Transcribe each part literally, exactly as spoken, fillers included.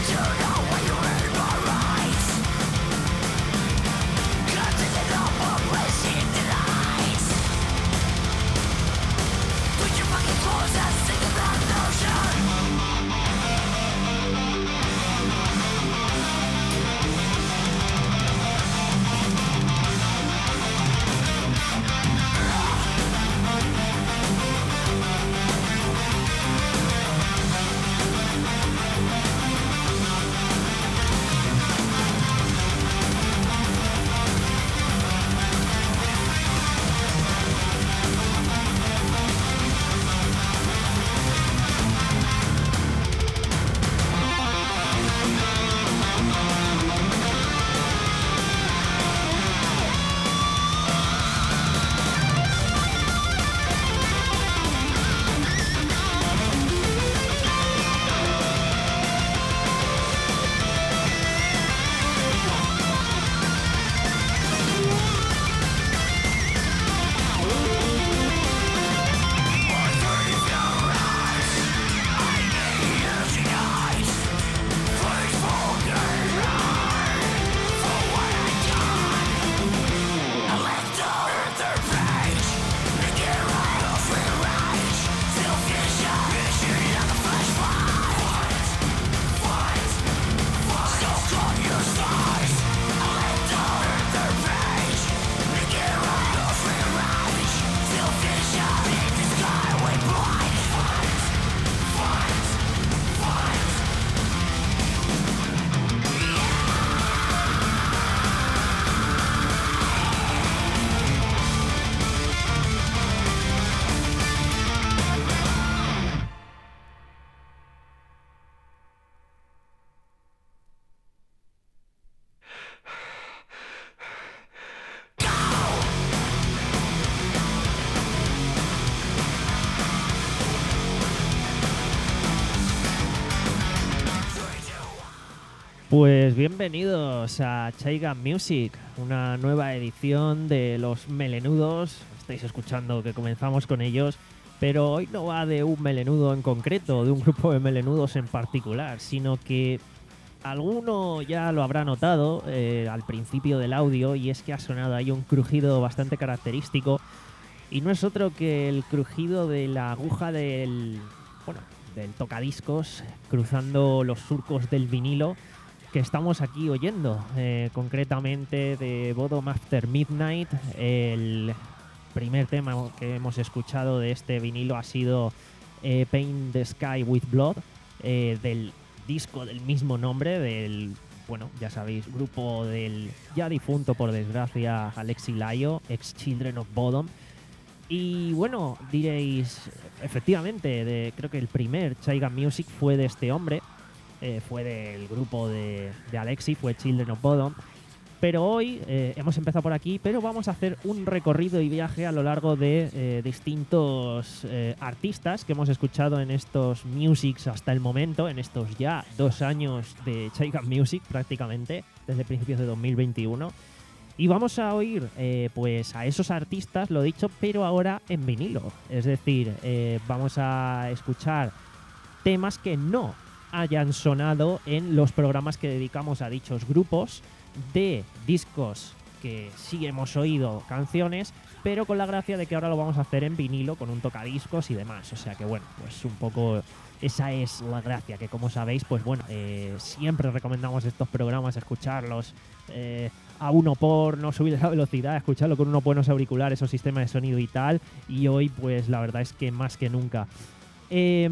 Pues bienvenidos a Chaiga Music, una nueva edición de Los Melenudos. Estáis escuchando que comenzamos con ellos, pero hoy no va de un melenudo en concreto, de un grupo de melenudos en particular, sino que alguno ya lo habrá notado eh, al principio del audio, y es que ha sonado ahí un crujido bastante característico, y no es otro que el crujido de la aguja del, bueno, del tocadiscos cruzando los surcos del vinilo que estamos aquí oyendo, eh, concretamente de Bottom After Midnight. El primer tema que hemos escuchado de este vinilo ha sido eh, Paint the Sky with Blood, eh, del disco del mismo nombre, del, bueno, ya sabéis, grupo del ya difunto, por desgracia, Alexi Laiho, ex Children of Bodom. Y bueno, diréis, efectivamente, de, creo que el primer Chaiga Music fue de este hombre. Eh, fue del grupo de, de Alexi, fue Children of Bodom. Pero hoy eh, hemos empezado por aquí, pero vamos a hacer un recorrido y viaje a lo largo de eh, distintos eh, artistas que hemos escuchado en estos Musics hasta el momento, en estos ya dos años de Chaiga Music prácticamente, desde principios de dos mil veintiuno. Y vamos a oír eh, pues a esos artistas, lo dicho, pero ahora en vinilo. Es decir, eh, vamos a escuchar temas que no hayan sonado en los programas que dedicamos a dichos grupos, de discos que sí hemos oído canciones, pero con la gracia de que ahora lo vamos a hacer en vinilo con un tocadiscos y demás. O sea que bueno, pues un poco esa es la gracia, que como sabéis, pues bueno, eh, siempre recomendamos estos programas, escucharlos eh, a uno por, no subir la velocidad, escucharlo con uno buenos auriculares o sistema de sonido y tal, y hoy pues la verdad es que más que nunca. Eh,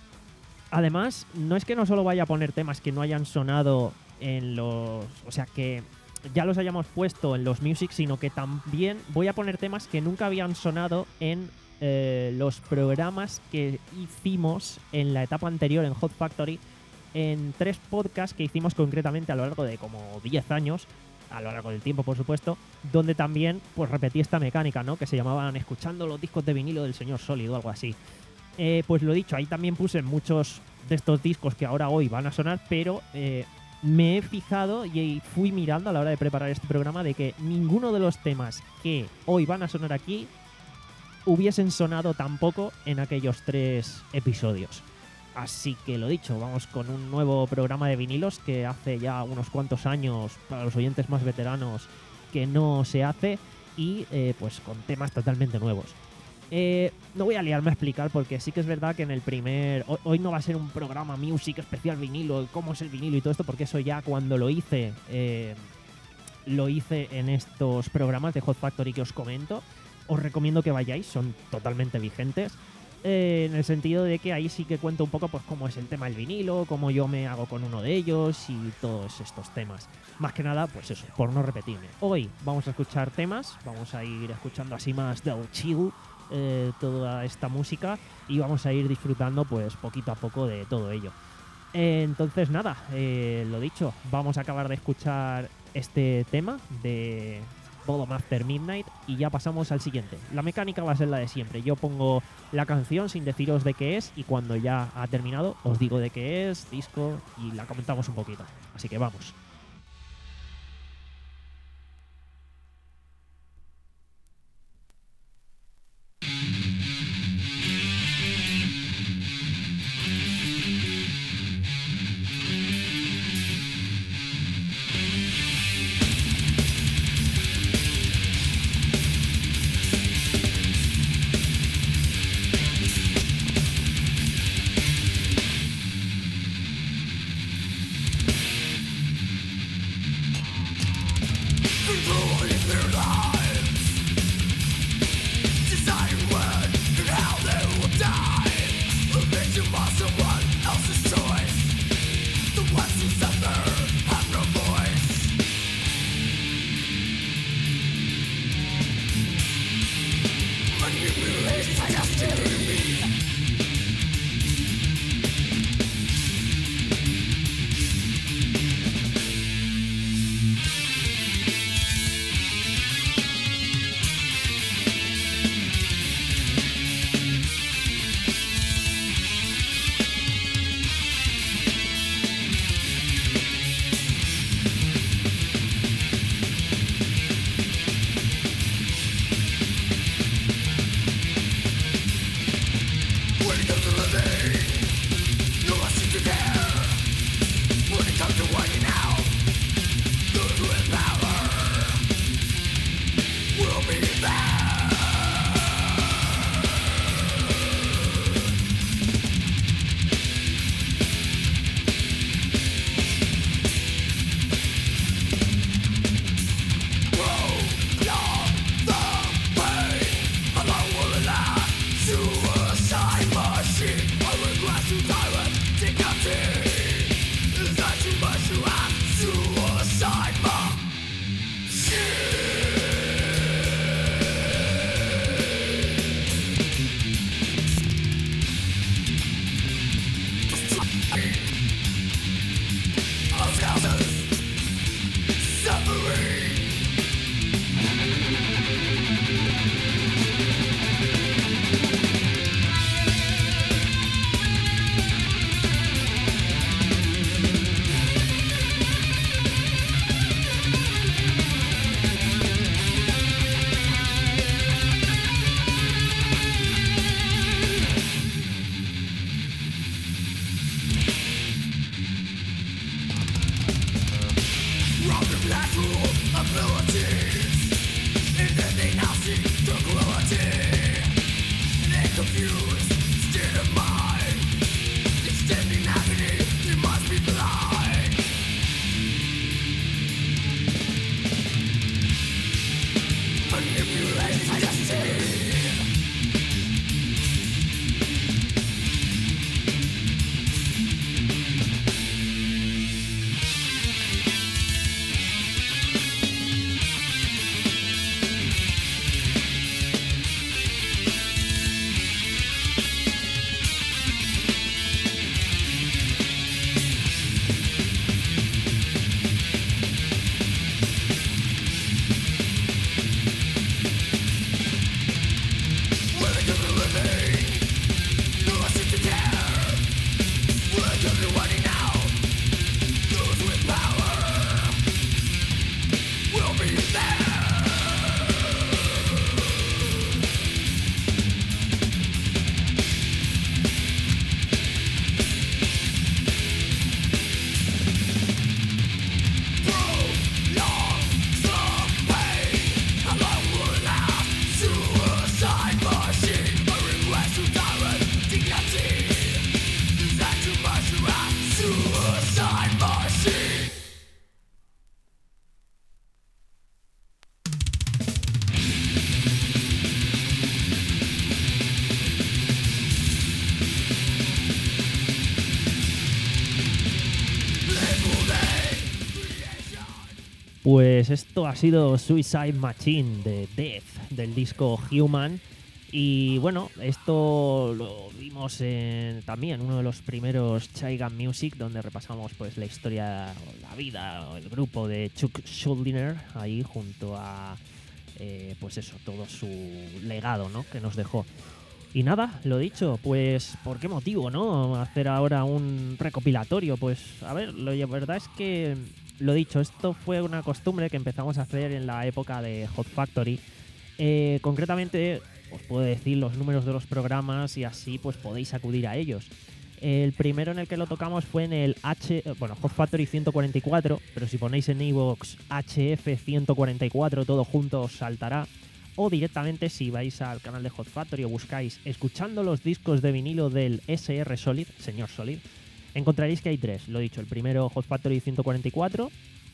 Además, no es que no solo vaya a poner temas que no hayan sonado en los... O sea, que ya los hayamos puesto en los Music, sino que también voy a poner temas que nunca habían sonado en eh, los programas que hicimos en la etapa anterior en Hot Factory, en tres podcasts que hicimos concretamente a lo largo de como diez años, a lo largo del tiempo, por supuesto, donde también pues repetí esta mecánica, ¿no? Que se llamaban Escuchando los discos de vinilo del señor Sólido o algo así. Eh, pues lo dicho, ahí también puse muchos de estos discos que ahora hoy van a sonar, pero eh, me he fijado y fui mirando a la hora de preparar este programa de que ninguno de los temas que hoy van a sonar aquí hubiesen sonado tampoco en aquellos tres episodios. Así que lo dicho, vamos con un nuevo programa de vinilos que hace ya unos cuantos años, para los oyentes más veteranos, que no se hace, y eh, pues con temas totalmente nuevos. Eh, no voy a liarme a explicar porque sí que es verdad que en el primer... Hoy, hoy no va a ser un programa music especial vinilo, cómo es el vinilo y todo esto, porque eso ya cuando lo hice, eh, lo hice en estos programas de Hot Factory que os comento. Os recomiendo que vayáis, son totalmente vigentes. Eh, en el sentido de que ahí sí que cuento un poco pues cómo es el tema del vinilo, cómo yo me hago con uno de ellos y todos estos temas. Más que nada, pues eso, por no repetirme. Hoy vamos a escuchar temas, vamos a ir escuchando así más del chill, eh, toda esta música, y vamos a ir disfrutando pues poquito a poco de todo ello. Eh, entonces nada, eh, lo dicho, vamos a acabar de escuchar este tema de Bottom After Midnight y ya pasamos al siguiente. La mecánica va a ser la de siempre. Yo pongo la canción sin deciros de qué es y cuando ya ha terminado os digo de qué es, disco, y la comentamos un poquito. Así que vamos. Pues esto ha sido Suicide Machine de Death, del disco Human. Y bueno, esto lo vimos en, también en uno de los primeros Chaigan Music, donde repasamos pues la historia, la vida, el grupo de Chuck Schuldiner, ahí junto a eh, pues eso, todo su legado, ¿no?, que nos dejó. Y nada, lo dicho, pues ¿por qué motivo, no? Hacer ahora un recopilatorio. Pues a ver, la verdad es que, lo dicho, esto fue una costumbre que empezamos a hacer en la época de Hot Factory. Eh, concretamente, os puedo decir los números de los programas y así pues podéis acudir a ellos. El primero en el que lo tocamos fue en el H, bueno, Hot Factory ciento cuarenta y cuatro, pero si ponéis en iVoox H F ciento cuarenta y cuatro todo junto os saltará. O directamente si vais al canal de Hot Factory o buscáis escuchando los discos de vinilo del S R Solid, señor Solid, encontraréis que hay tres. Lo dicho, el primero Hot Factory ciento cuarenta y cuatro,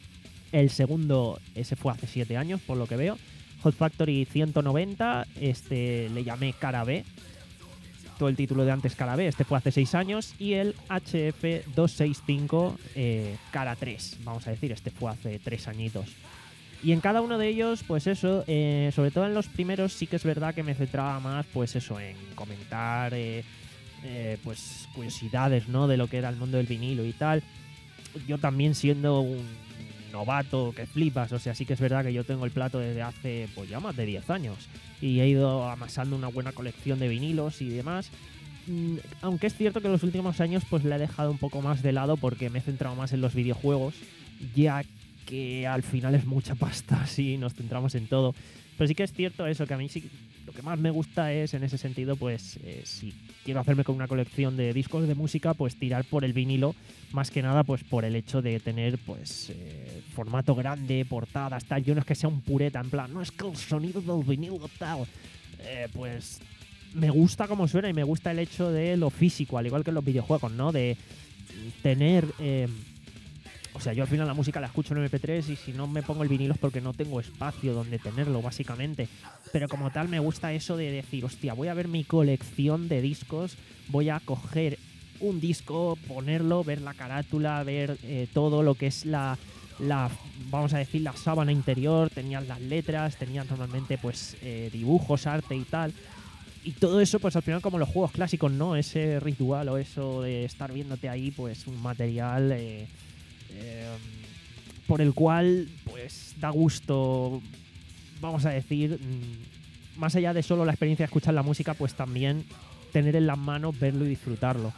el segundo, ese fue hace siete años por lo que veo, Hot Factory ciento noventa, este le llamé Cara B, todo el título de antes Cara B, este fue hace seis años, y el H F doscientos sesenta y cinco eh, Cara tres, vamos a decir, este fue hace tres añitos. Y en cada uno de ellos, pues eso, eh, sobre todo en los primeros sí que es verdad que me centraba más, pues eso, en comentar eh, eh, pues curiosidades, ¿no?, de lo que era el mundo del vinilo y tal. Yo también siendo un novato que flipas, o sea, sí que es verdad que yo tengo el plato desde hace pues ya más de diez años y he ido amasando una buena colección de vinilos y demás. Mm, aunque es cierto que en los últimos años pues la he dejado un poco más de lado porque me he centrado más en los videojuegos, ya que al final es mucha pasta si nos centramos en todo. Pero sí que es cierto eso, que a mí sí lo que más me gusta es, en ese sentido, pues eh, si quiero hacerme con una colección de discos de música, pues tirar por el vinilo, más que nada pues por el hecho de tener pues eh, formato grande, portadas, tal. Yo no es que sea un pureta, en plan, no es que el sonido del vinilo tal, eh, pues me gusta cómo suena y me gusta el hecho de lo físico, al igual que en los videojuegos, ¿no? De tener... Eh, O sea, yo al final la música la escucho en M P tres y si no me pongo el vinilo es porque no tengo espacio donde tenerlo, básicamente. Pero como tal me gusta eso de decir, hostia, voy a ver mi colección de discos, voy a coger un disco, ponerlo, ver la carátula, ver eh, todo lo que es la, la, vamos a decir, la sábana interior, tenías las letras, tenías normalmente pues eh, dibujos, arte y tal. Y todo eso, pues al final como los juegos clásicos, ¿no? Ese ritual o eso de estar viéndote ahí, pues un material... Eh, Eh, por el cual pues da gusto, vamos a decir, mmm, más allá de solo la experiencia de escuchar la música, pues también tener en las manos, verlo y disfrutarlo.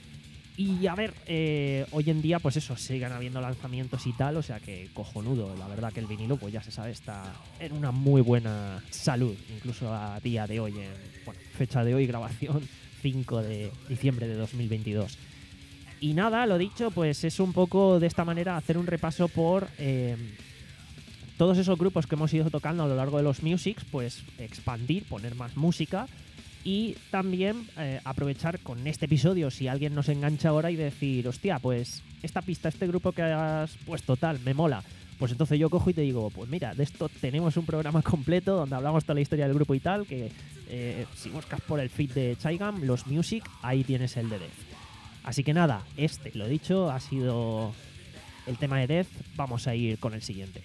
Y a ver, eh, hoy en día pues eso, sigan habiendo lanzamientos y tal, o sea que cojonudo, la verdad que el vinilo pues ya se sabe, está en una muy buena salud, incluso a día de hoy, en bueno, fecha de hoy, grabación cinco de diciembre de dos mil veintidós. Y nada, lo dicho, pues es un poco de esta manera hacer un repaso por eh, todos esos grupos que hemos ido tocando a lo largo de los Musics, pues expandir, poner más música y también eh, aprovechar con este episodio si alguien nos engancha ahora y decir, hostia, pues esta pista, este grupo que has puesto tal, me mola. Pues entonces yo cojo y te digo, pues mira, de esto tenemos un programa completo donde hablamos toda la historia del grupo y tal, que eh, si buscas por el feed de Chaigam, los Music, ahí tienes el de Death. Así que nada, este, lo dicho, ha sido el tema de Death. Vamos a ir con el siguiente.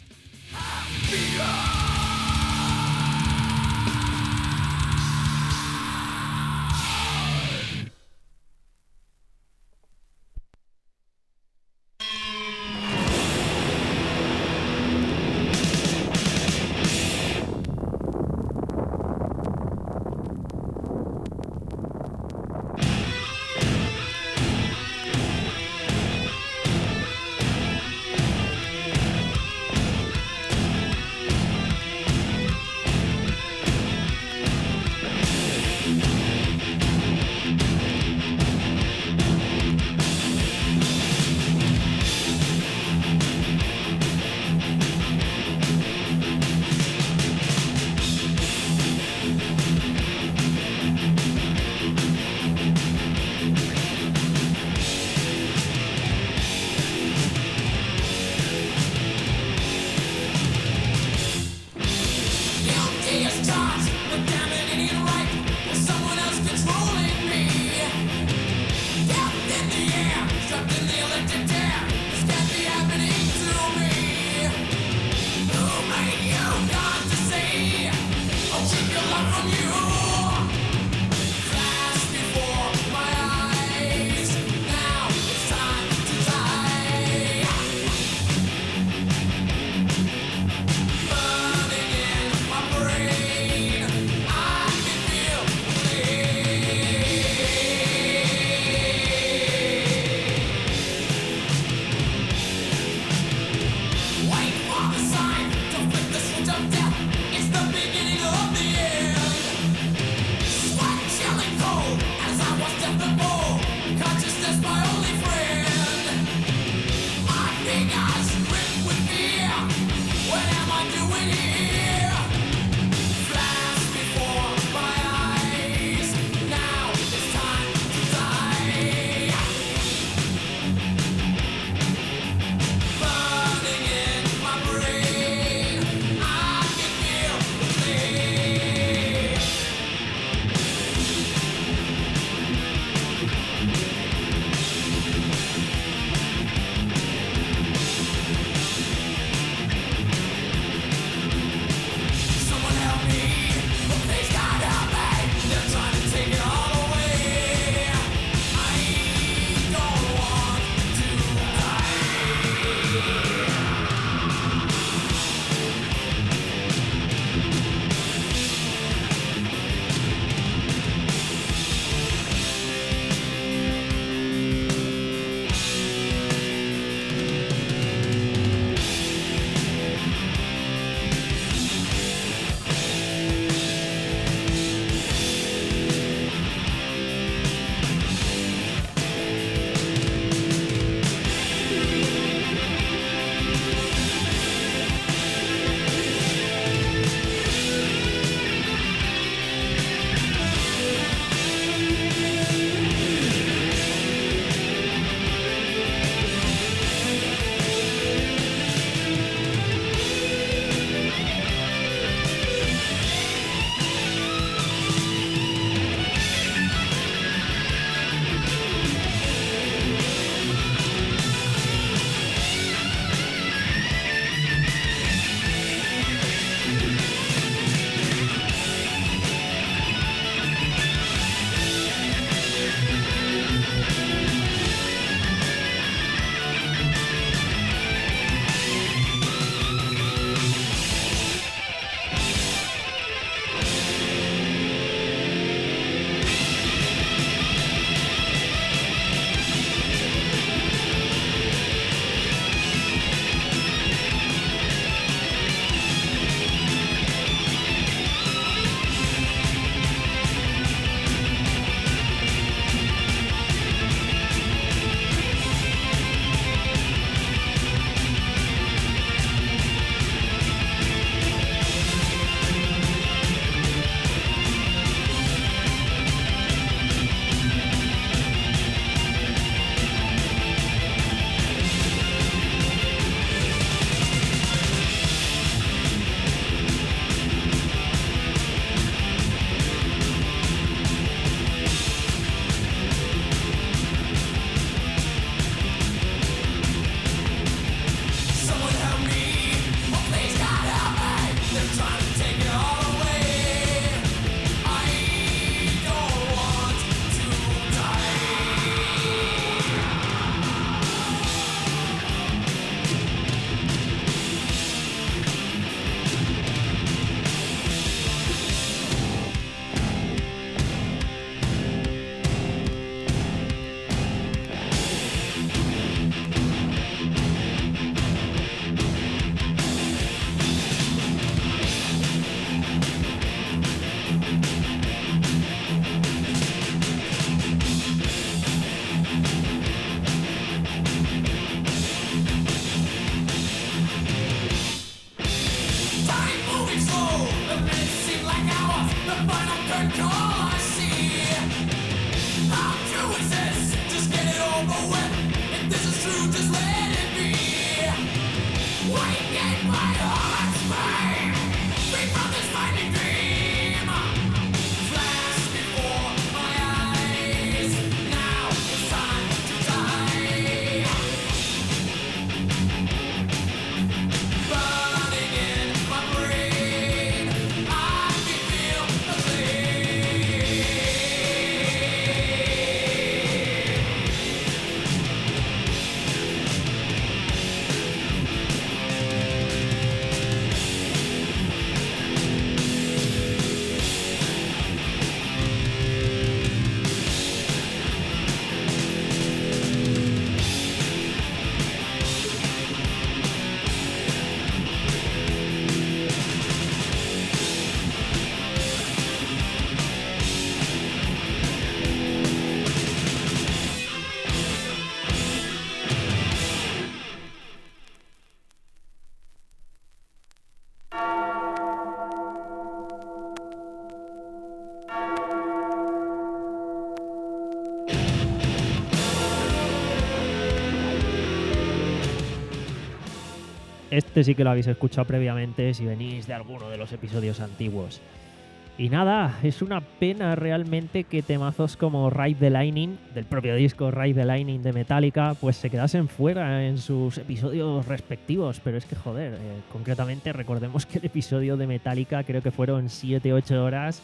este sí que lo habéis escuchado previamente si venís de alguno de los episodios antiguos. Y nada, es una pena realmente que temazos como Ride the Lightning, del propio disco Ride the Lightning de Metallica, pues se quedasen fuera en sus episodios respectivos. Pero es que, joder, eh, concretamente recordemos que el episodio de Metallica creo que fueron siete u ocho horas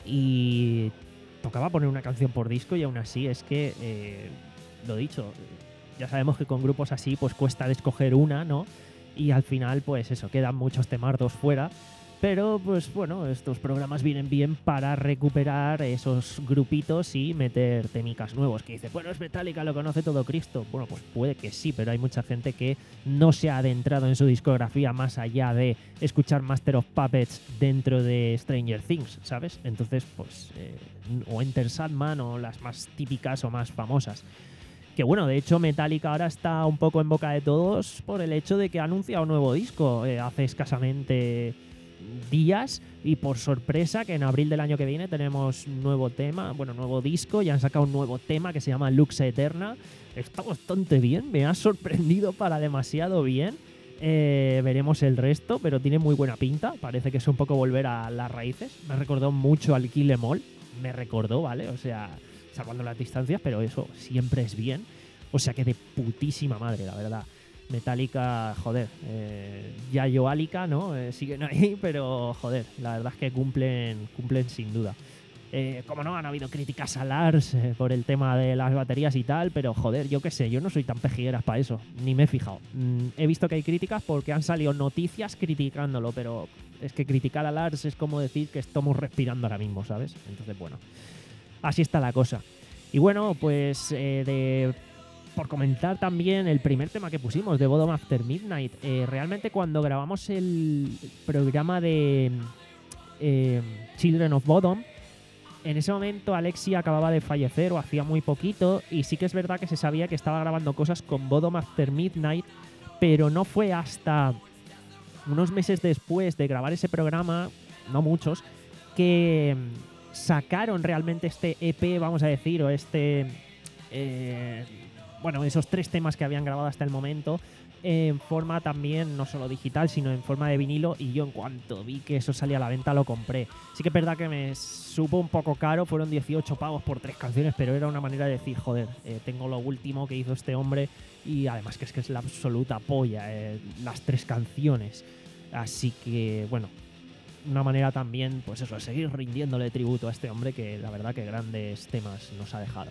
y tocaba poner una canción por disco y aún así es que, eh, lo dicho, ya sabemos que con grupos así pues cuesta de escoger una, ¿no? Y al final pues eso, quedan muchos temardos fuera. Pero, pues bueno, estos programas vienen bien para recuperar esos grupitos y meter temicas nuevos. Que dice, bueno, es Metallica, lo conoce todo Cristo. Bueno, pues puede que sí, pero hay mucha gente que no se ha adentrado en su discografía más allá de escuchar Master of Puppets dentro de Stranger Things, ¿sabes? Entonces, pues, eh, o Enter Sandman o las más típicas o más famosas. Que bueno, de hecho Metallica ahora está un poco en boca de todos por el hecho de que ha anunciado un nuevo disco eh, hace escasamente días, y por sorpresa que en abril del año que viene tenemos nuevo tema, bueno, nuevo disco, y han sacado un nuevo tema que se llama Lux Eterna. Está bastante bien, me ha sorprendido para demasiado bien. Eh, veremos el resto, pero tiene muy buena pinta, parece que es un poco volver a las raíces. Me recordó mucho al Kill Em All, me recordó, ¿vale? O sea, salvando las distancias, pero eso siempre es bien. O sea que de putísima madre, la verdad. Metallica, joder, eh, Yayo Alica, ¿no? Eh, siguen ahí, pero joder, la verdad es que cumplen, cumplen sin duda. Eh, como no, han habido críticas a Lars eh, por el tema de las baterías y tal, pero joder, yo qué sé, yo no soy tan pejigueras para eso, ni me he fijado. Mm, he visto que hay críticas porque han salido noticias criticándolo, pero es que criticar a Lars es como decir que estamos respirando ahora mismo, ¿sabes? Entonces, bueno, así está la cosa. Y bueno, pues eh, de... por comentar también el primer tema que pusimos de Bodom After Midnight. Eh, realmente cuando grabamos el programa de eh, Children of Bodom, en ese momento Alexia acababa de fallecer o hacía muy poquito, y sí que es verdad que se sabía que estaba grabando cosas con Bodom After Midnight, pero no fue hasta unos meses después de grabar ese programa, no muchos, que sacaron realmente este E P, vamos a decir, o este... Eh, bueno, esos tres temas que habían grabado hasta el momento en forma también, no solo digital, sino en forma de vinilo, y yo en cuanto vi que eso salía a la venta lo compré. Sí que es verdad que me supo un poco caro, fueron dieciocho pavos por tres canciones, pero era una manera de decir, joder, eh, tengo lo último que hizo este hombre, y además que es que es la absoluta polla, eh, las tres canciones. Así que, bueno, una manera también, pues eso, de seguir rindiéndole tributo a este hombre que la verdad que grandes temas nos ha dejado.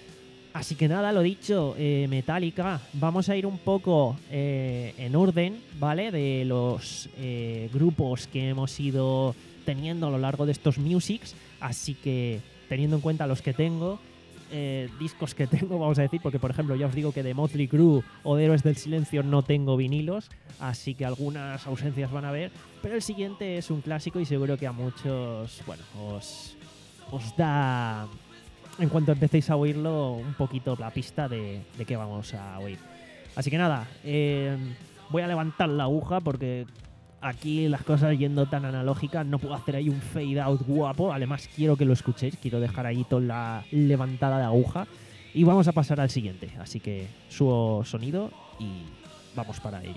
Así que nada, lo dicho, eh, Metallica, vamos a ir un poco eh, en orden, ¿vale? De los eh, grupos que hemos ido teniendo a lo largo de estos musics, así que teniendo en cuenta los que tengo, eh, discos que tengo, vamos a decir, porque por ejemplo ya os digo que de Motley Crue o de Héroes del Silencio no tengo vinilos, así que algunas ausencias van a haber, pero el siguiente es un clásico y seguro que a muchos, bueno, os, os da... en cuanto empecéis a oírlo, un poquito la pista de, de qué vamos a oír. Así que nada, eh, voy a levantar la aguja porque aquí las cosas yendo tan analógicas no puedo hacer ahí un fade out guapo. Además quiero que lo escuchéis, quiero dejar ahí toda la levantada de aguja. Y vamos a pasar al siguiente, así que subo sonido y vamos para ello.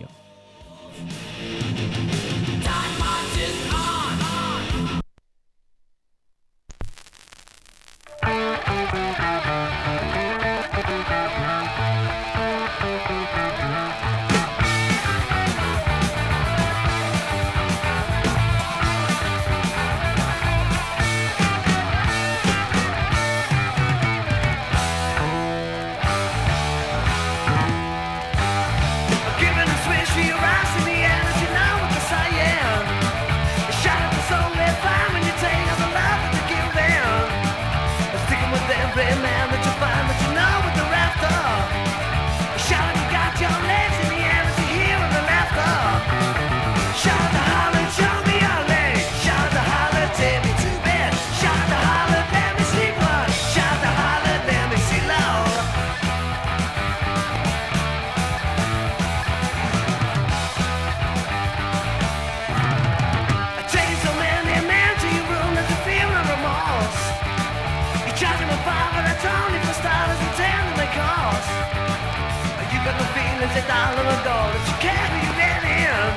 A dollar ago that you carry you in.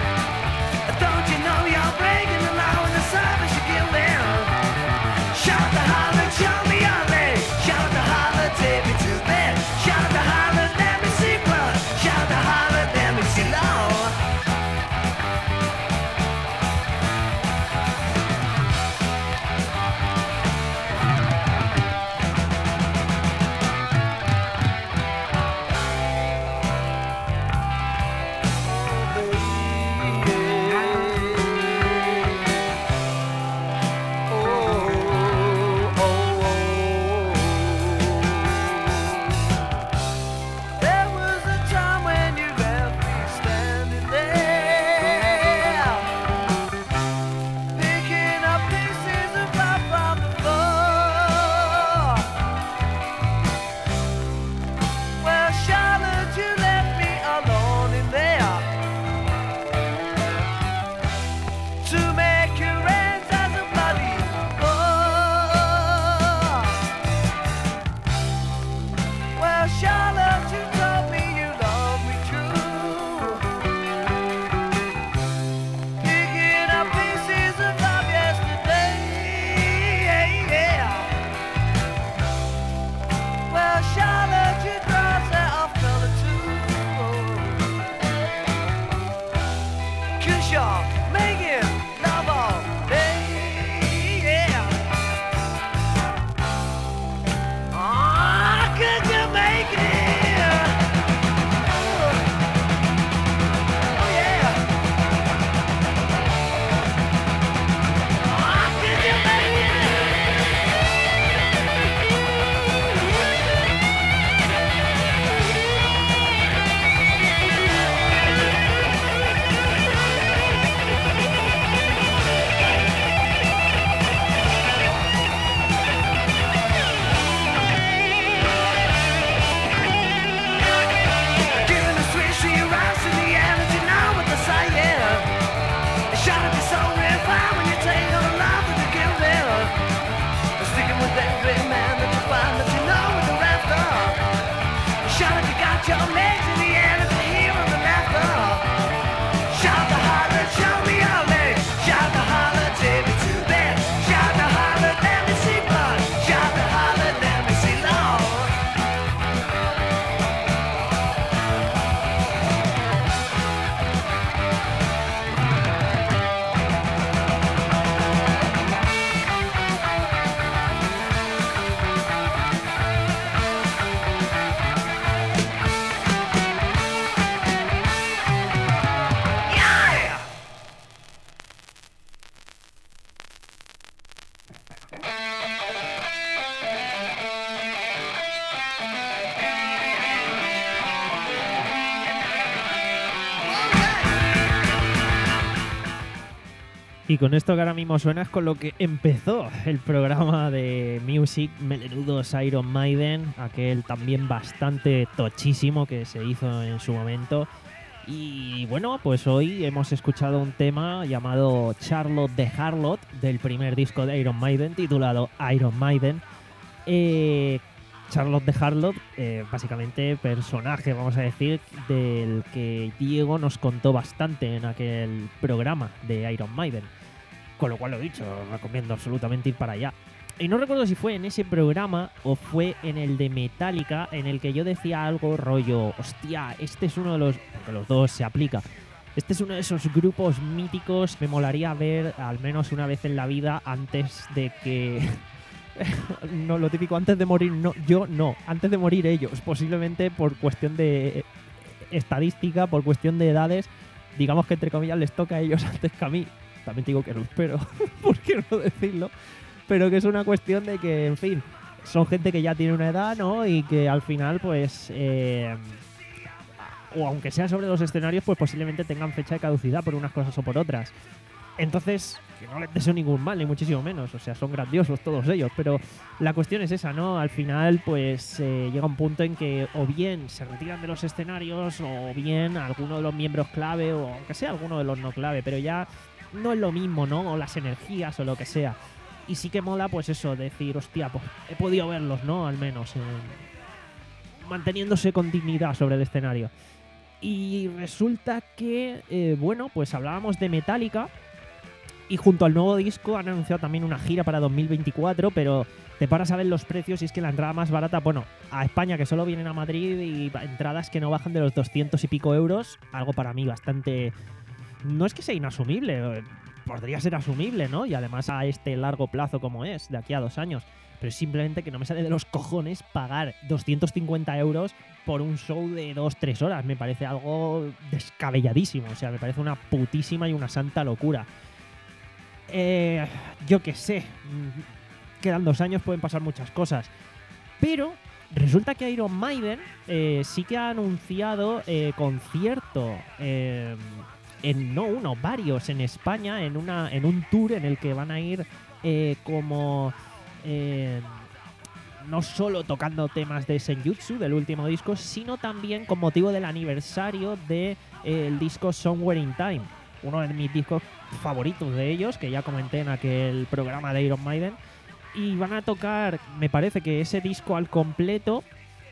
Y con esto que ahora mismo suena es con lo que empezó el programa de Music Melenudos Iron Maiden, aquel también bastante tochísimo que se hizo en su momento. Y bueno, pues hoy hemos escuchado un tema llamado Charlotte de Harlot, del primer disco de Iron Maiden, titulado Iron Maiden. Eh, Charlotte de Harlot, eh, básicamente personaje, vamos a decir, del que Diego nos contó bastante en aquel programa de Iron Maiden. Con lo cual, lo he dicho, recomiendo absolutamente ir para allá. Y no recuerdo si fue en ese programa o fue en el de Metallica, en el que yo decía algo rollo, hostia, este es uno de los... porque los dos se aplica. Este es uno de esos grupos míticos, me molaría ver al menos una vez en la vida antes de que... no, lo típico, antes de morir, no, yo no, antes de morir ellos, posiblemente por cuestión de estadística, por cuestión de edades, digamos que entre comillas les toca a ellos antes que a mí. También digo que lo espero, ¿por qué no decirlo? Pero que es una cuestión de que, en fin, son gente que ya tiene una edad, ¿no? Y que al final, pues, eh, o aunque sea sobre los escenarios, pues posiblemente tengan fecha de caducidad por unas cosas o por otras. Entonces, que no les deseo ningún mal, ni muchísimo menos. O sea, son grandiosos todos ellos. Pero la cuestión es esa, ¿no? Al final, pues, eh, llega un punto en que o bien se retiran de los escenarios o bien alguno de los miembros clave o aunque sea alguno de los no clave, pero ya no es lo mismo, ¿no? O las energías o lo que sea. Y sí que mola, pues eso, decir, hostia, pues he podido verlos, ¿no? Al menos, eh, manteniéndose con dignidad sobre el escenario. Y resulta que, eh, bueno, pues hablábamos de Metallica y junto al nuevo disco han anunciado también una gira para dos mil veinticuatro, pero te paras a ver los precios y es que la entrada más barata, bueno, a España, que solo vienen a Madrid, y entradas que no bajan de los doscientos y pico euros, algo para mí bastante... No es que sea inasumible, podría ser asumible, ¿no? Y además a este largo plazo como es, de aquí a dos años. Pero es simplemente que no me sale de los cojones pagar doscientos cincuenta euros por un show de dos tres horas. Me parece algo descabelladísimo. O sea, me parece una putísima y una santa locura. Eh, yo qué sé. Quedan dos años, pueden pasar muchas cosas. Pero resulta que Iron Maiden eh, sí que ha anunciado eh, concierto... Eh, en no uno, varios en España, en una en un tour en el que van a ir eh, como eh, no solo tocando temas de Senjutsu, del último disco, sino también con motivo del aniversario del de, eh, disco Somewhere in Time, uno de mis discos favoritos de ellos, que ya comenté en aquel programa de Iron Maiden, y van a tocar, me parece que ese disco al completo,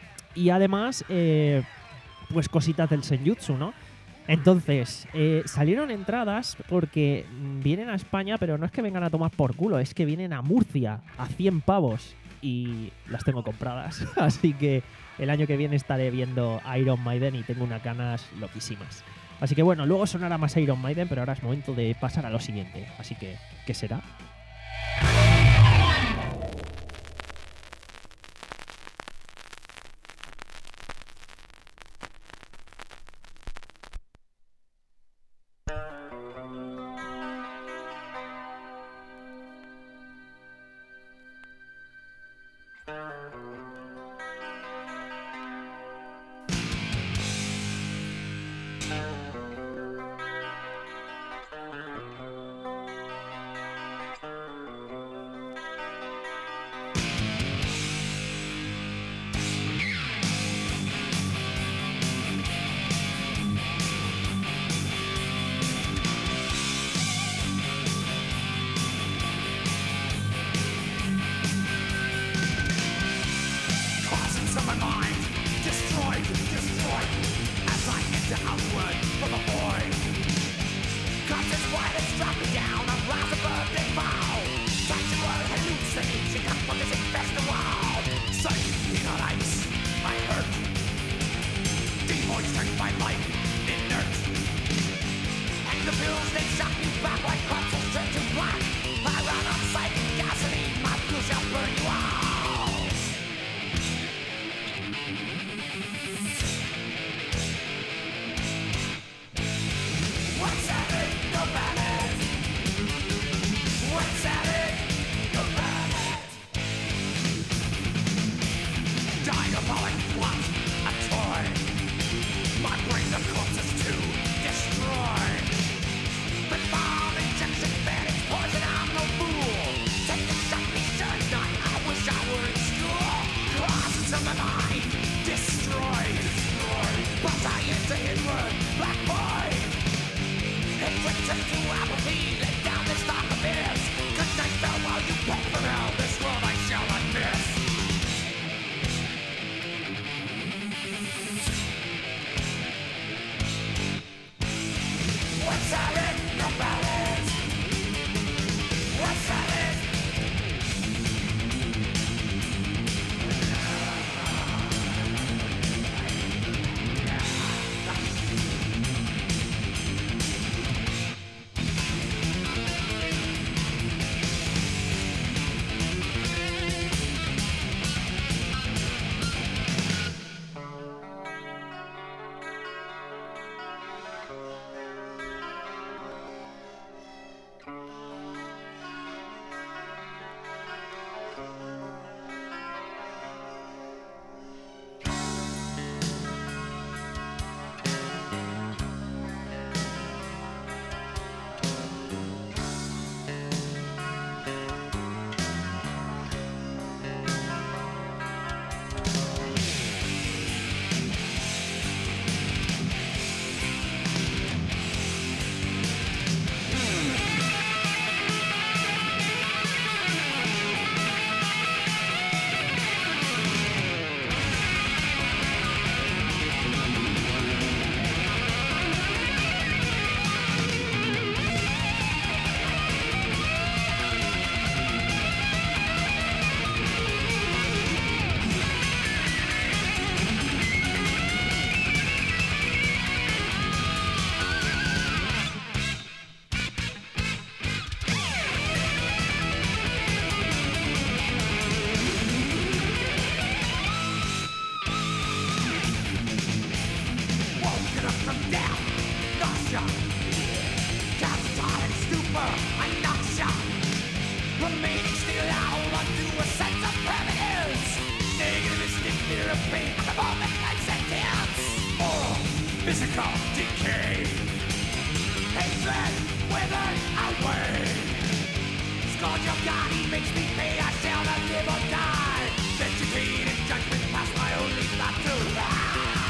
y además eh, pues cositas del Senjutsu, ¿no? Entonces, eh, salieron entradas porque vienen a España, pero no es que vengan a tomar por culo, es que vienen a Murcia a cien pavos y las tengo compradas. Así que el año que viene estaré viendo Iron Maiden y tengo unas ganas loquísimas. Así que bueno, luego sonará más Iron Maiden, pero ahora es momento de pasar a lo siguiente. Así que, ¿qué será? My brain the corpses to destroy. But bomb injection fed nausea, cast silent stupor, and nausea. Remaining still, I hold on to a sense of permanence. Negativistic fear of pain at the moment I sentence. Oh, physical decay. Hatred withered away. Scourge of God, he makes me pay. I shall not live or die. Vegetated judgment past my only thought to lie.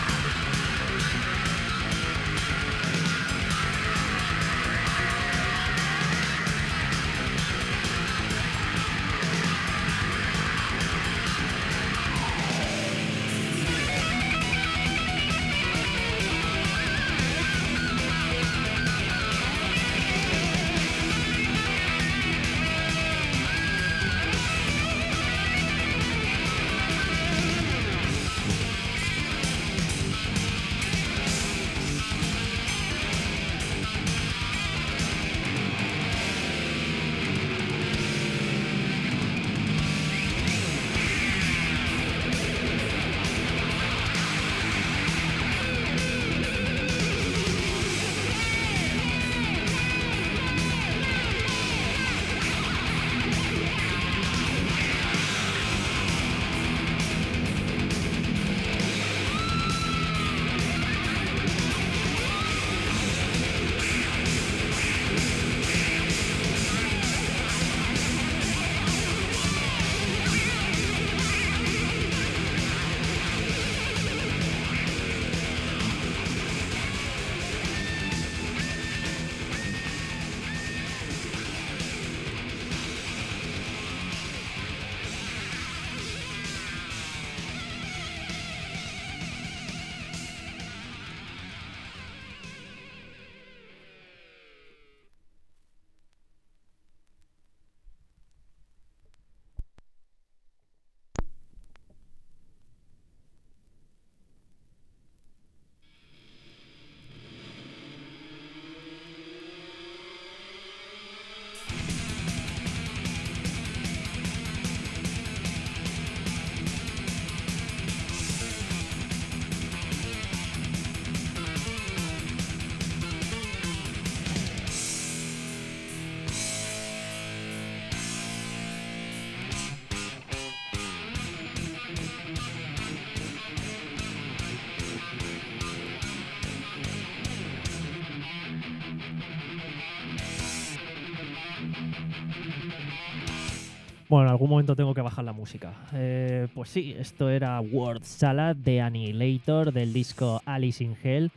Bueno, en algún momento tengo que bajar la música. Eh, pues sí, esto era Word Salad de Annihilator del disco Alice in Hell.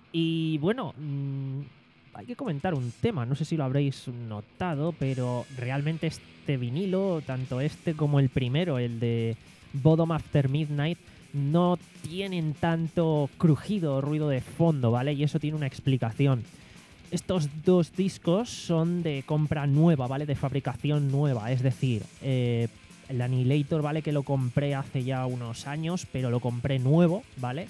Y bueno, mmm, hay que comentar un tema, no sé si lo habréis notado, pero realmente este vinilo, tanto este como el primero, el de Bottom After Midnight, no tienen tanto crujido o ruido de fondo, ¿vale? Y eso tiene una explicación. Estos dos discos son de compra nueva, ¿vale? De fabricación nueva, es decir, eh, el Annihilator, ¿vale? Que lo compré hace ya unos años, pero lo compré nuevo, ¿vale?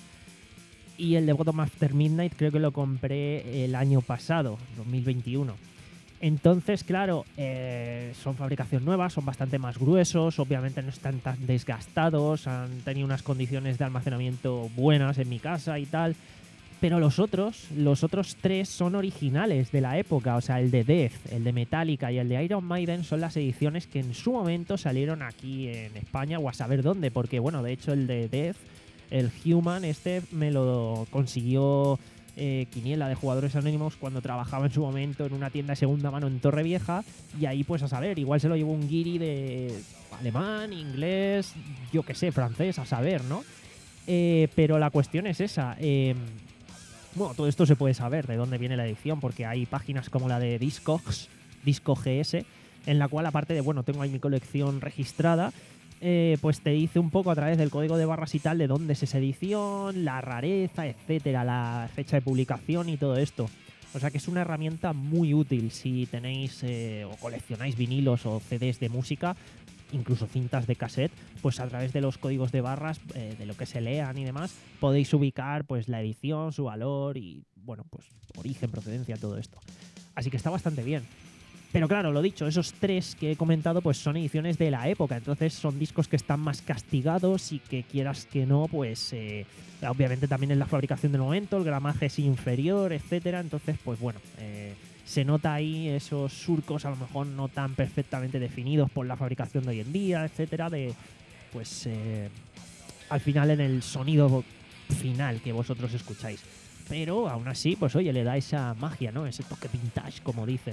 Y el de Bottom After Midnight creo que lo compré el año pasado, dos mil veintiuno. Entonces, claro, eh, son fabricación nueva, son bastante más gruesos, obviamente no están tan desgastados, han tenido unas condiciones de almacenamiento buenas en mi casa y tal. Pero los otros, los otros tres son originales de la época, o sea, el de Death, el de Metallica y el de Iron Maiden son las ediciones que en su momento salieron aquí en España o a saber dónde, porque bueno, de hecho el de Death, el Human, este me lo consiguió eh, Quiniela de Jugadores Anónimos cuando trabajaba en su momento en una tienda de segunda mano en Torrevieja, y ahí pues a saber, igual se lo llevó un guiri de alemán, inglés, yo qué sé, francés, a saber, ¿no? Eh, pero la cuestión es esa, eh, bueno, todo esto se puede saber de dónde viene la edición, porque hay páginas como la de Discogs, Disco G S, en la cual aparte de, bueno, tengo ahí mi colección registrada, eh, pues te dice un poco a través del código de barras y tal de dónde es esa edición, la rareza, etcétera, la fecha de publicación y todo esto. O sea que es una herramienta muy útil si tenéis eh, o coleccionáis vinilos o C Ds de música, incluso cintas de cassette, pues a través de los códigos de barras, eh, de lo que se lean y demás, podéis ubicar pues la edición, su valor y, bueno, pues origen, procedencia, todo esto. Así que está bastante bien. Pero claro, lo dicho, esos tres que he comentado pues son ediciones de la época, entonces son discos que están más castigados y que quieras que no, pues eh, obviamente también en la fabricación del momento, el gramaje es inferior, etcétera. Entonces, pues bueno, eh, se nota ahí esos surcos a lo mejor no tan perfectamente definidos por la fabricación de hoy en día, etcétera, de pues eh, al final en el sonido final que vosotros escucháis. Pero aún así, pues oye, le da esa magia, ¿no? Ese toque vintage, como dicen.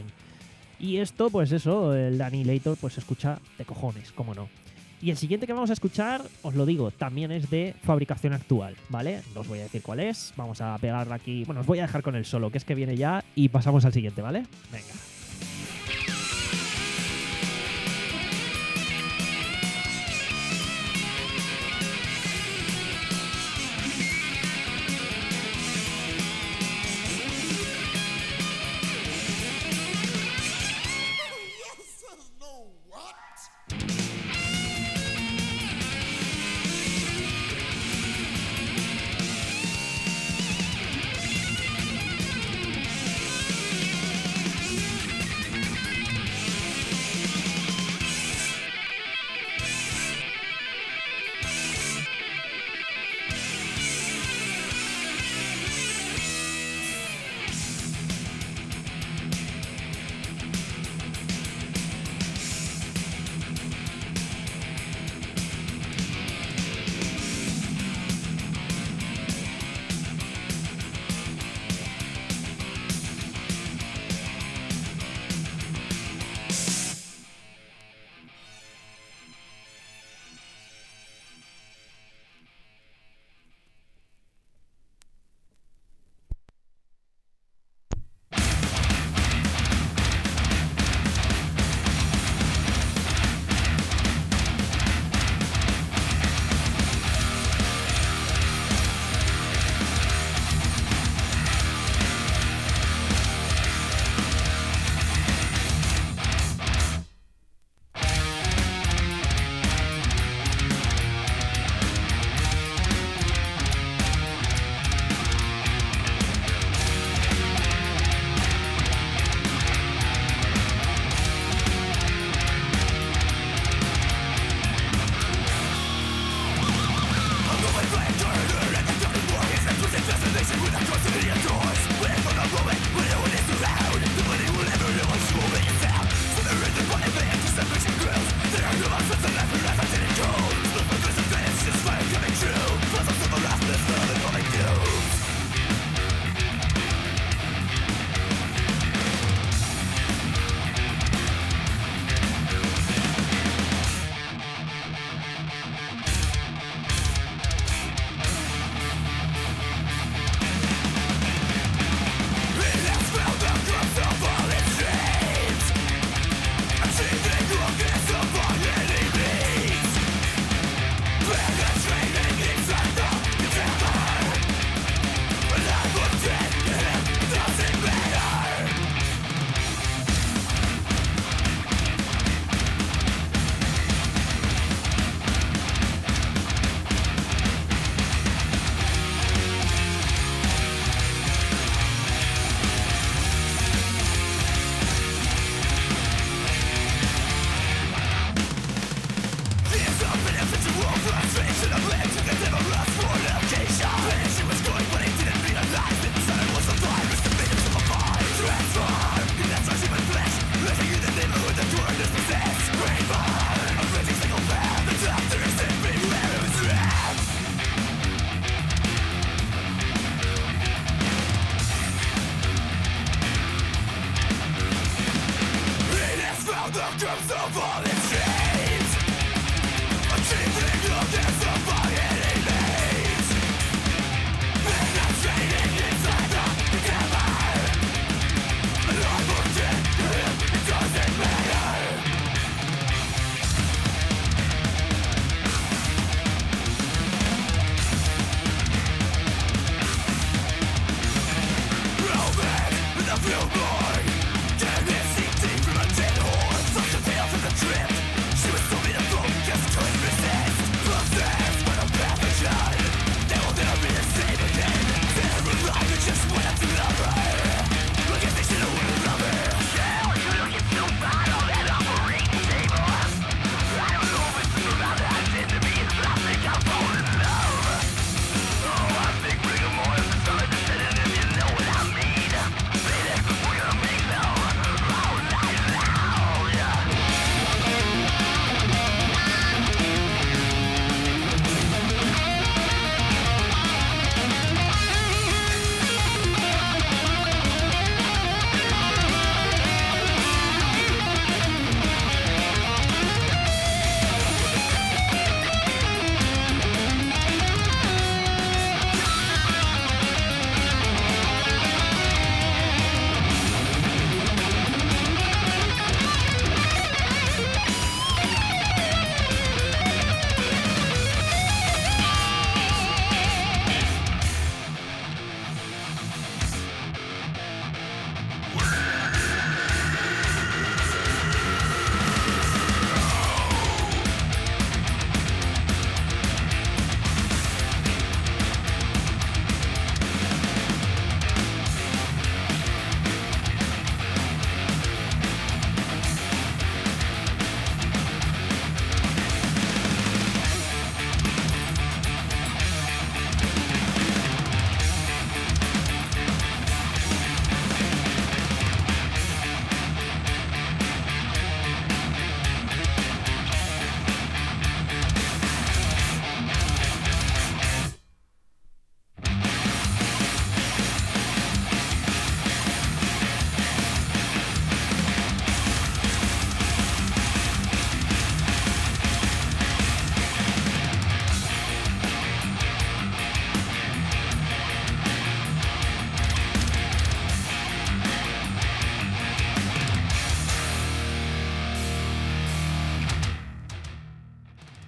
Y esto, pues eso, el Annihilator, pues se escucha de cojones, cómo no. Y el siguiente que vamos a escuchar, os lo digo, también es de fabricación actual, ¿vale? No os voy a decir cuál es, vamos a pegarla aquí. Bueno, os voy a dejar con el solo, que es que viene ya, y pasamos al siguiente, ¿vale? Venga. Feel bored, dead and seeking from a dead horse. Such a tale from the dream.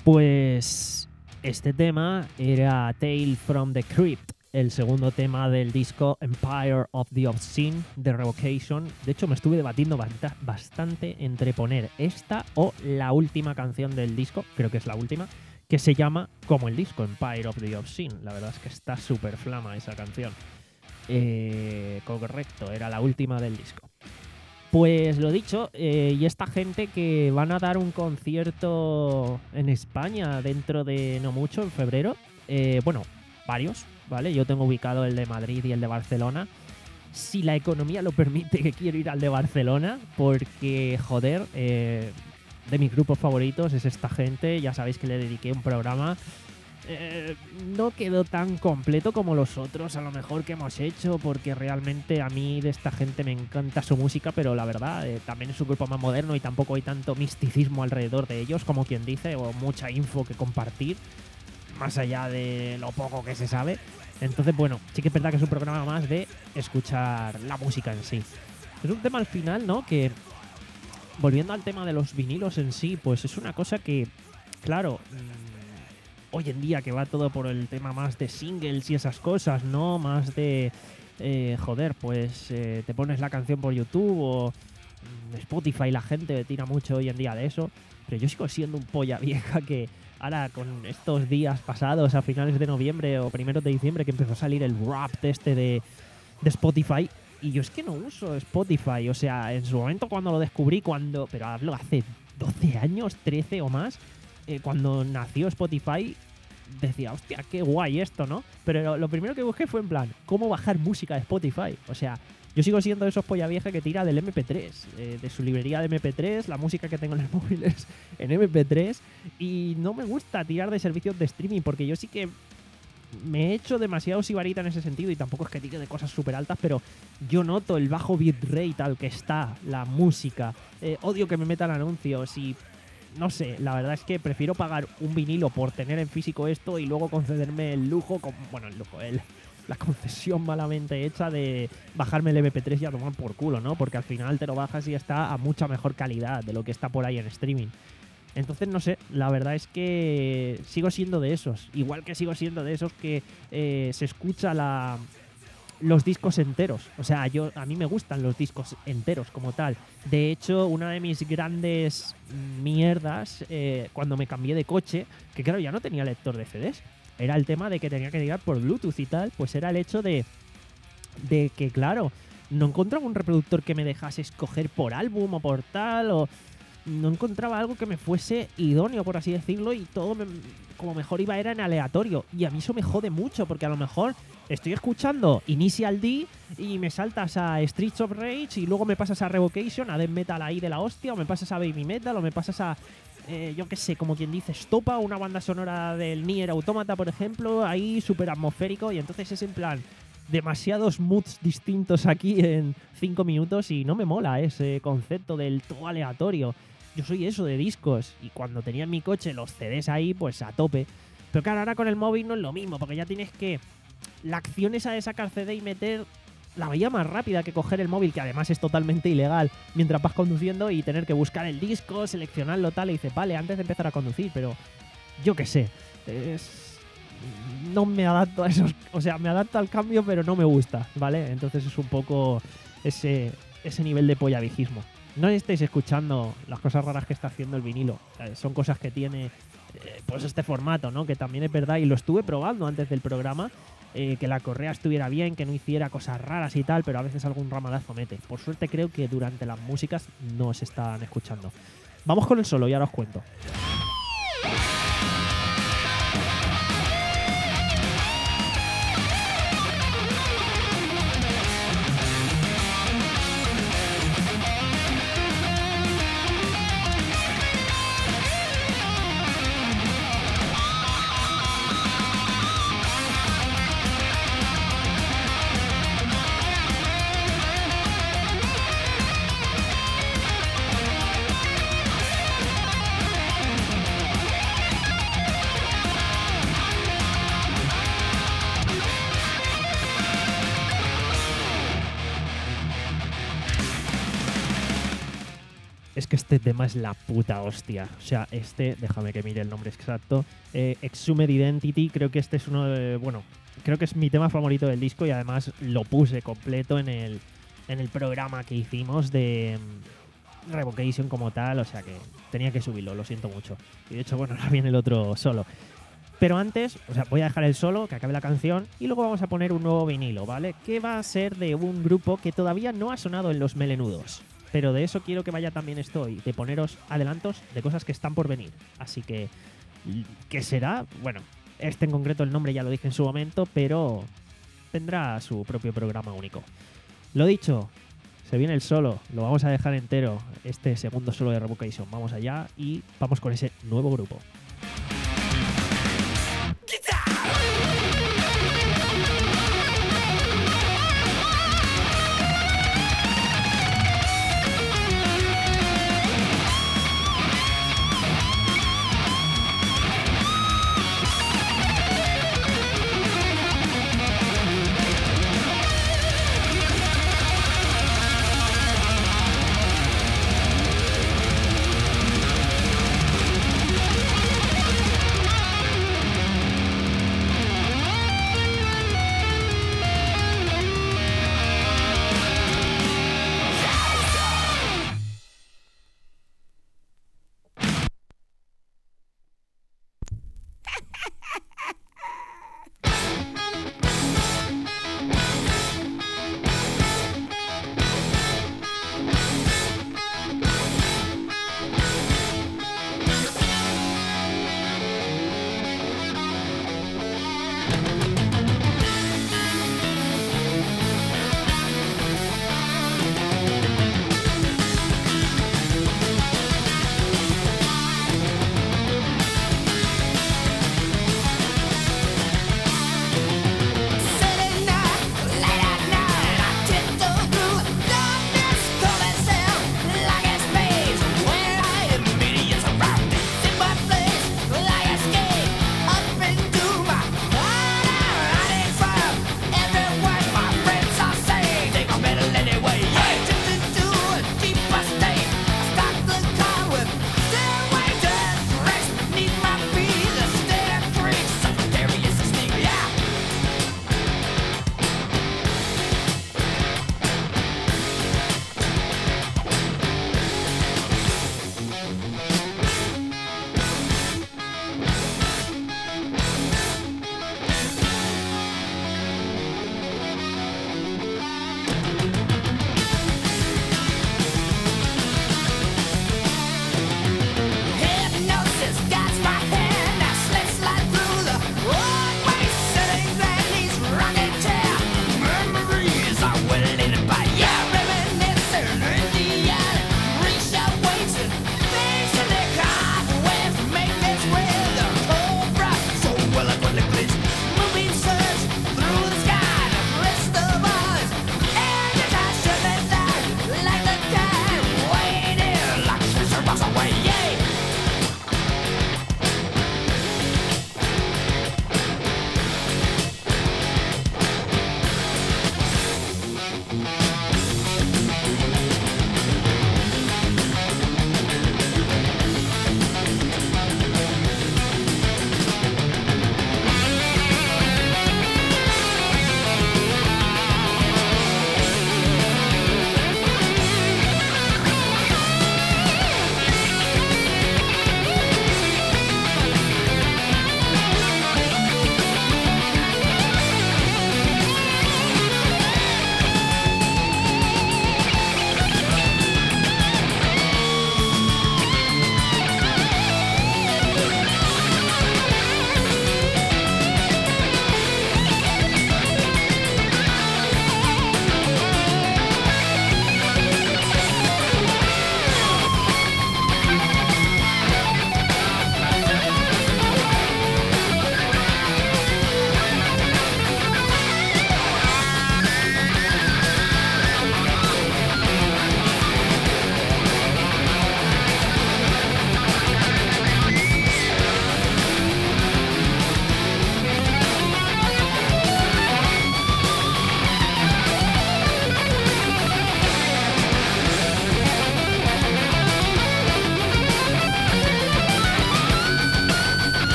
Pues este tema era Tale from the Crypt, el segundo tema del disco Empire of the Obscene de Revocation. De hecho, me estuve debatiendo basta- bastante entre poner esta o la última canción del disco, creo que es la última, que se llama como el disco, Empire of the Obscene. La verdad es que está súper flama esa canción. Eh, correcto, era la última del disco. Pues lo dicho, eh, y esta gente que van a dar un concierto en España dentro de no mucho, en febrero. Eh, bueno, varios, ¿vale? Yo tengo ubicado el de Madrid y el de Barcelona. Si la economía lo permite, que quiero ir al de Barcelona, porque, joder, eh, de mis grupos favoritos es esta gente. Ya sabéis que le dediqué un programa. Eh, no quedó tan completo como los otros a lo mejor que hemos hecho, porque realmente a mí de esta gente me encanta su música, pero la verdad eh, también es un grupo más moderno y tampoco hay tanto misticismo alrededor de ellos, como quien dice, o mucha info que compartir más allá de lo poco que se sabe. Entonces, bueno, sí que es verdad que es un programa más de escuchar la música en sí. Es un tema al final, ¿no? Que, volviendo al tema de los vinilos en sí, pues es una cosa que, claro, mmm, hoy en día que va todo por el tema más de singles y esas cosas, ¿no? Más de, eh, joder, pues eh, te pones la canción por YouTube o mm, Spotify, la gente tira mucho hoy en día de eso. Pero yo sigo siendo un polla vieja que ahora con estos días pasados, a finales de noviembre o primeros de diciembre, que empezó a salir el rap de este de, de Spotify. Y yo es que no uso Spotify, o sea, en su momento cuando lo descubrí, cuando, pero hablo hace doce años, trece o más, Eh, cuando nació Spotify, decía, hostia, qué guay esto, ¿no? Pero lo, lo primero que busqué fue en plan, ¿cómo bajar música de Spotify? O sea, yo sigo siendo de esos polla vieja que tira del eme pe tres, eh, de su librería de eme pe tres, la música que tengo en el móvil es en eme pe tres, y no me gusta tirar de servicios de streaming, porque yo sí que me he hecho demasiado sibarita en ese sentido, y tampoco es que tire de cosas súper altas, pero yo noto el bajo bitrate al que está la música, eh, odio que me metan anuncios y... No sé, la verdad es que prefiero pagar un vinilo por tener en físico esto y luego concederme el lujo, con, bueno, el lujo, el, la concesión malamente hecha de bajarme el eme pe tres y a tomar por culo, ¿no? Porque al final te lo bajas y está a mucha mejor calidad de lo que está por ahí en streaming. Entonces, no sé, la verdad es que sigo siendo de esos. Igual que sigo siendo de esos que eh, se escucha la... los discos enteros. O sea, yo a mí me gustan los discos enteros como tal. De hecho, una de mis grandes mierdas eh, cuando me cambié de coche, que claro, ya no tenía lector de ce des, era el tema de que tenía que tirar por Bluetooth y tal, pues era el hecho de, de que, claro, no encontraba un reproductor que me dejase escoger por álbum o por tal, o no encontraba algo que me fuese idóneo, por así decirlo, y todo me, como mejor iba era en aleatorio. Y a mí eso me jode mucho, porque a lo mejor estoy escuchando Initial D y me saltas a Streets of Rage y luego me pasas a Revocation, a Death Metal ahí de la hostia, o me pasas a Baby Metal, o me pasas a, eh, yo qué sé, como quien dice, Stopa, una banda sonora del Nier Automata, por ejemplo, ahí súper atmosférico, y entonces es en plan... demasiados moods distintos aquí en cinco minutos y no me mola ese concepto del todo aleatorio. Yo soy eso de discos, y cuando tenía en mi coche los ce des ahí, pues a tope. Pero claro, ahora con el móvil no es lo mismo, porque ya tienes que... La acción esa de sacar ce de y meter la veía más rápida que coger el móvil, que además es totalmente ilegal, mientras vas conduciendo y tener que buscar el disco, seleccionarlo tal, y dices, vale, antes de empezar a conducir, pero yo qué sé. Es... No me adapto a esos... O sea, me adapto al cambio, pero no me gusta, ¿vale? Entonces es un poco ese, ese nivel de pollavijismo. No estáis escuchando las cosas raras que está haciendo el vinilo. Eh, son cosas que tiene eh, pues este formato, ¿no? Que también es verdad, y lo estuve probando antes del programa, eh, que la correa estuviera bien, que no hiciera cosas raras y tal, pero a veces algún ramalazo mete. Por suerte creo que durante las músicas no se están escuchando. Vamos con el solo y ahora os cuento. es que este tema es la puta hostia. O sea, este, déjame que mire el nombre exacto, eh, Exhumed Identity, creo que este es uno de, bueno, creo que es mi tema favorito del disco y además lo puse completo en el, en el programa que hicimos de mm, Revocation como tal, o sea que tenía que subirlo, lo siento mucho. Y de hecho, bueno, ahora viene el otro solo. Pero antes, o sea, voy a dejar el solo, que acabe la canción, y luego vamos a poner un nuevo vinilo, ¿vale? Que va a ser de un grupo que todavía no ha sonado en Los Melenudos. Pero de eso quiero que vaya también esto hoy, de poneros adelantos de cosas que están por venir. Así que, ¿qué será? Bueno, este en concreto el nombre ya lo dije en su momento, pero tendrá su propio programa único. Lo dicho, se viene el solo, lo vamos a dejar entero, este segundo solo de Revocation. Vamos allá y vamos con ese nuevo grupo. Get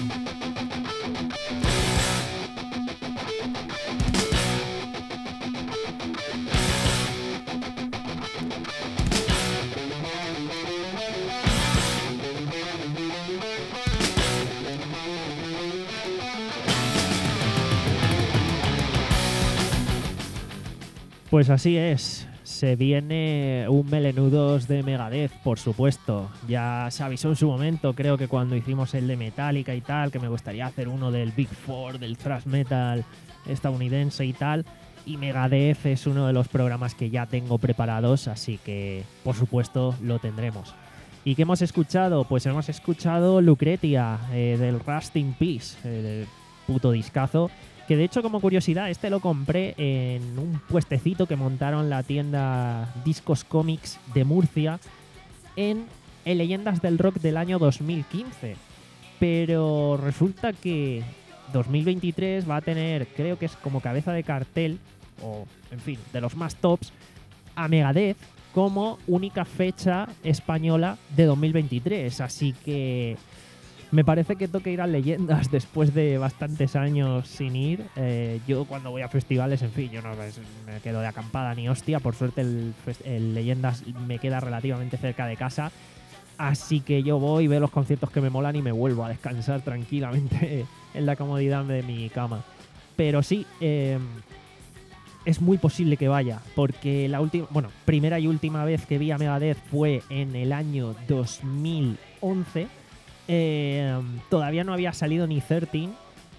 Pues así es, se viene un Melenudos de Megadeth, por supuesto. Ya se avisó en su momento, creo que cuando hicimos el de Metallica y tal, que me gustaría hacer uno del Big Four, del thrash metal estadounidense y tal. Y Megadeth es uno de los programas que ya tengo preparados, así que por supuesto lo tendremos. ¿Y qué hemos escuchado? Pues hemos escuchado Lucretia, eh, del Rust in Peace, el puto discazo. Que de hecho, como curiosidad, este lo compré en un puestecito que montaron la tienda Discos Comics de Murcia en el Leyendas del Rock del año dos mil quince. Pero resulta que dos mil veintitrés va a tener, creo que es como cabeza de cartel, o en fin, de los más tops, a Megadeth como única fecha española de dos mil veintitrés. Así que me parece que toca ir a Leyendas después de bastantes años sin ir. Eh, yo cuando voy a festivales, en fin, yo no me quedo de acampada ni hostia. Por suerte el, el Leyendas me queda relativamente cerca de casa. Así que yo voy, veo los conciertos que me molan y me vuelvo a descansar tranquilamente en la comodidad de mi cama. Pero sí, eh, es muy posible que vaya, porque la última, bueno, primera y última vez que vi a Megadeth fue en el año dos mil once. Eh, todavía no había salido ni trece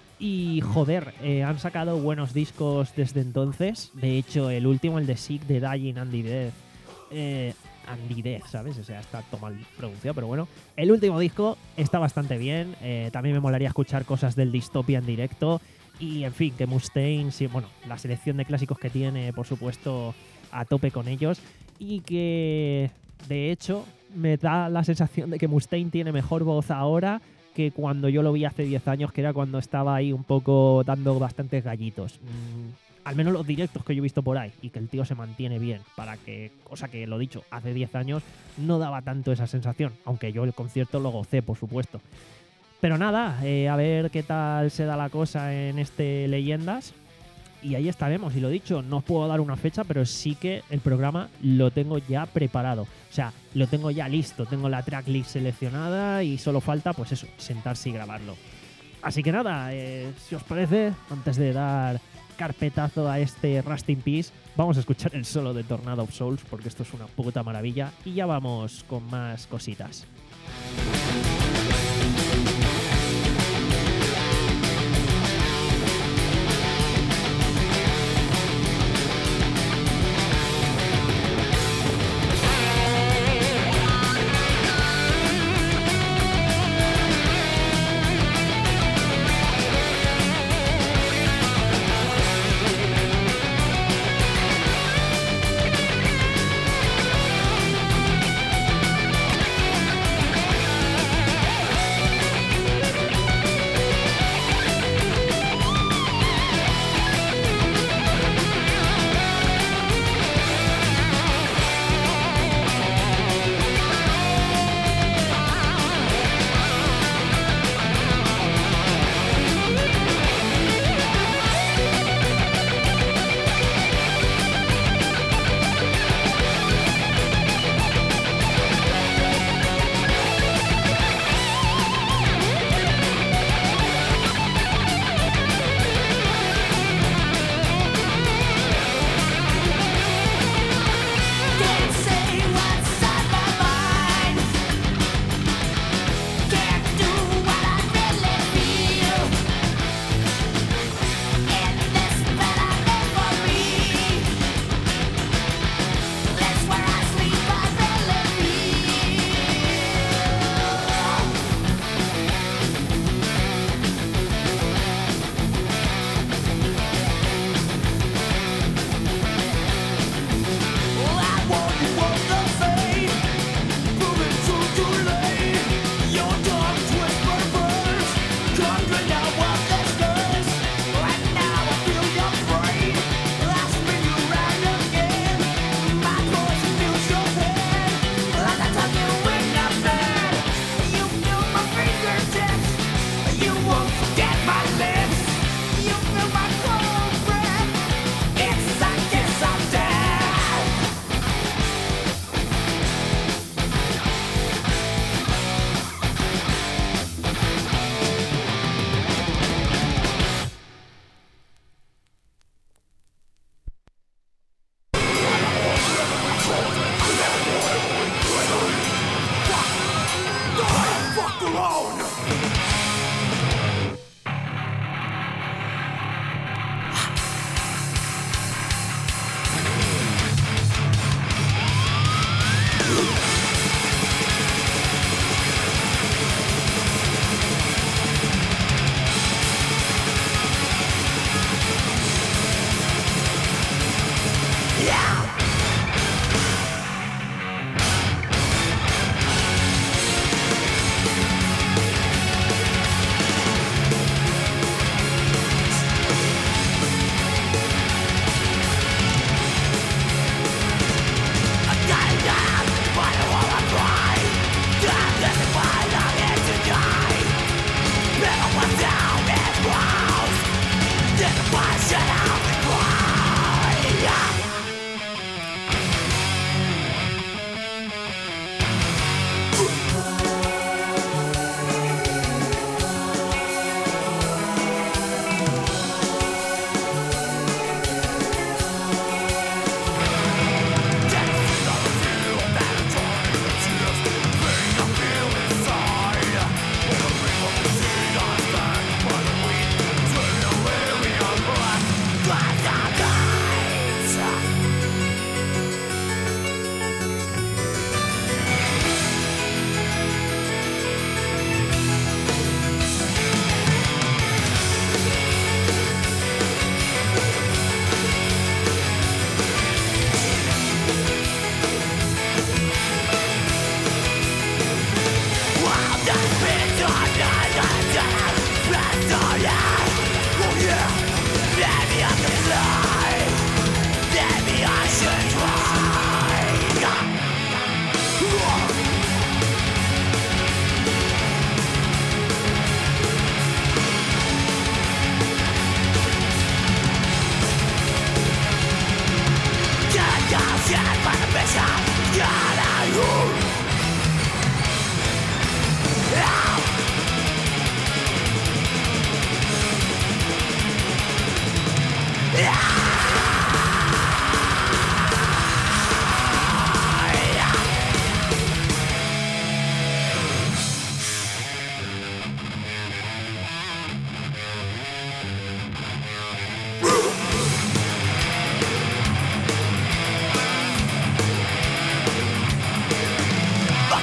y joder, eh, han sacado buenos discos desde entonces. De hecho, el último, el de Sick, de Dying and the Death, eh, and the Death, ¿sabes? O sea, está todo mal pronunciado, pero bueno, el último disco está bastante bien. Eh, también me molaría escuchar cosas del Dystopia en directo y, en fin, que Mustaine, sí, bueno, la selección de clásicos que tiene, por supuesto, a tope con ellos, y que de hecho me da la sensación de que Mustaine tiene mejor voz ahora que cuando yo lo vi hace diez años, que era cuando estaba ahí un poco dando bastantes gallitos. Mm, al menos los directos que yo he visto por ahí, y que el tío se mantiene bien, para que, cosa que lo dicho, hace diez años no daba tanto esa sensación, aunque yo el concierto lo gocé, por supuesto. Pero nada, eh, a ver qué tal se da la cosa en este Leyendas. Y ahí estaremos, y lo dicho, no os puedo dar una fecha, pero sí que el programa lo tengo ya preparado. O sea, lo tengo ya listo, tengo la tracklist seleccionada y solo falta, pues eso, sentarse y grabarlo. Así que nada, eh, si os parece, antes de dar carpetazo a este Rust in Peace, vamos a escuchar el solo de Tornado of Souls, porque esto es una puta maravilla, y ya vamos con más cositas. We'll be right back.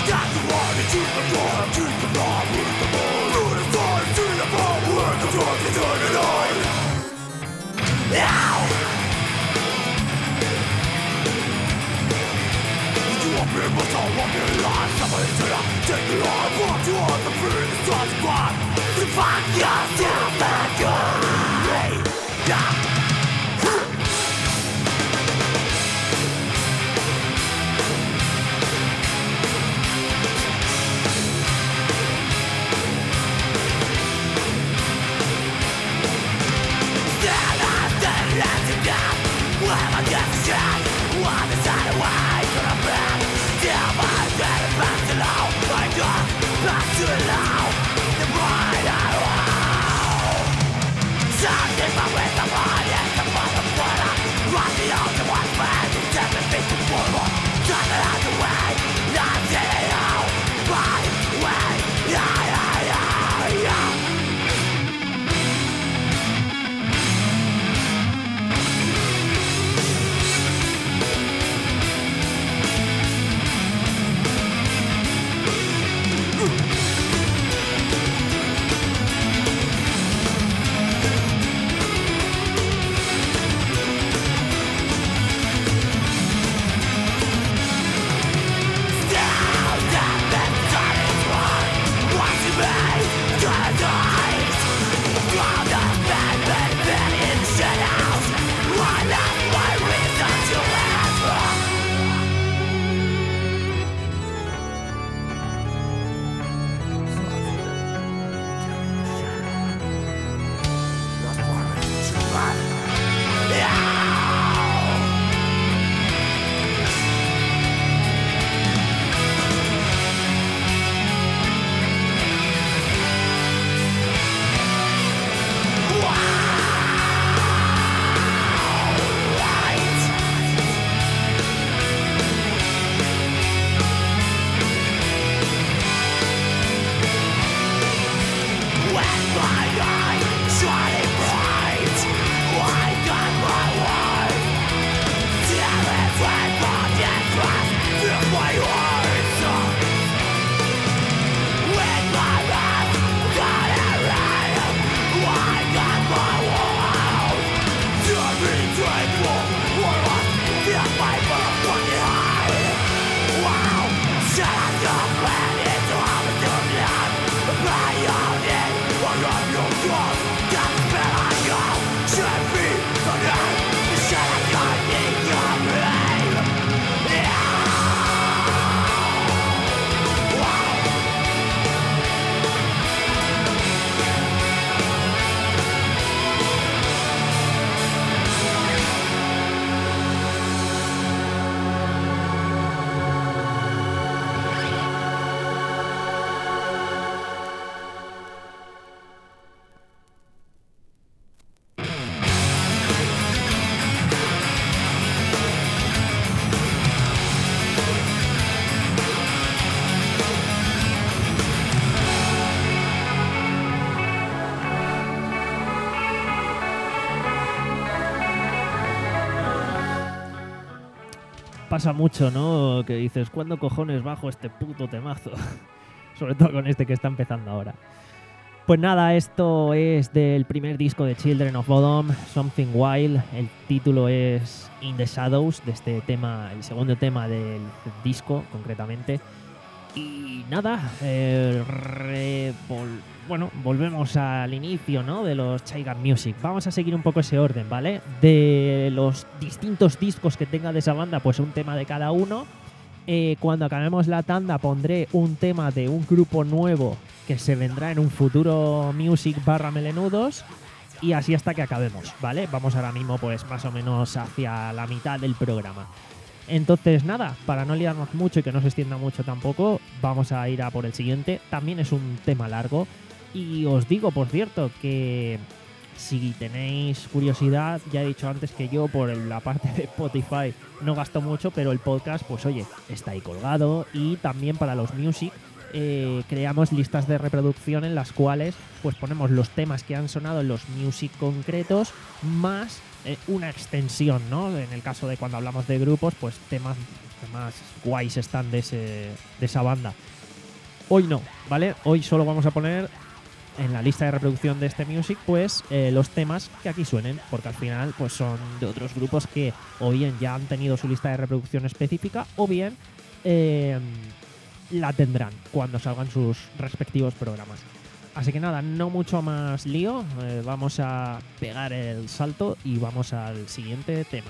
Pasa mucho, ¿no? Que dices, ¿cuándo cojones bajo este puto temazo? Sobre todo con este que está empezando ahora. Pues nada, esto es del primer disco de Children of Bodom, Something Wild. El título es In the Shadows, de este tema, el segundo tema del disco, concretamente. Y nada, eh, re, vol, bueno, volvemos al inicio, ¿no? De los Chaigan Music. Vamos a seguir un poco ese orden, ¿vale? De los distintos discos que tenga de esa banda, pues un tema de cada uno. Eh, cuando acabemos la tanda pondré un tema de un grupo nuevo que se vendrá en un futuro Music barra Melenudos. Y así hasta que acabemos, ¿vale? Vamos ahora mismo pues más o menos hacia la mitad del programa. Entonces nada, para no liarnos mucho y que no se extienda mucho tampoco, vamos a ir a por el siguiente. También es un tema largo y os digo, por cierto, que si tenéis curiosidad, ya he dicho antes que yo por la parte de Spotify no gasto mucho, pero el podcast, pues oye, está ahí colgado. Y también para los Music eh, creamos listas de reproducción en las cuales pues ponemos los temas que han sonado en los Music concretos más eh, una extensión, ¿no? En el caso de cuando hablamos de grupos, pues temas que más guays están de, ese, de esa banda. Hoy no, ¿vale? Hoy solo vamos a poner en la lista de reproducción de este Music pues eh, los temas que aquí suenen, porque al final pues son de otros grupos que o bien ya han tenido su lista de reproducción específica o bien eh, la tendrán cuando salgan sus respectivos programas. Así que nada, no mucho más lío, eh, vamos a pegar el salto y vamos al siguiente tema.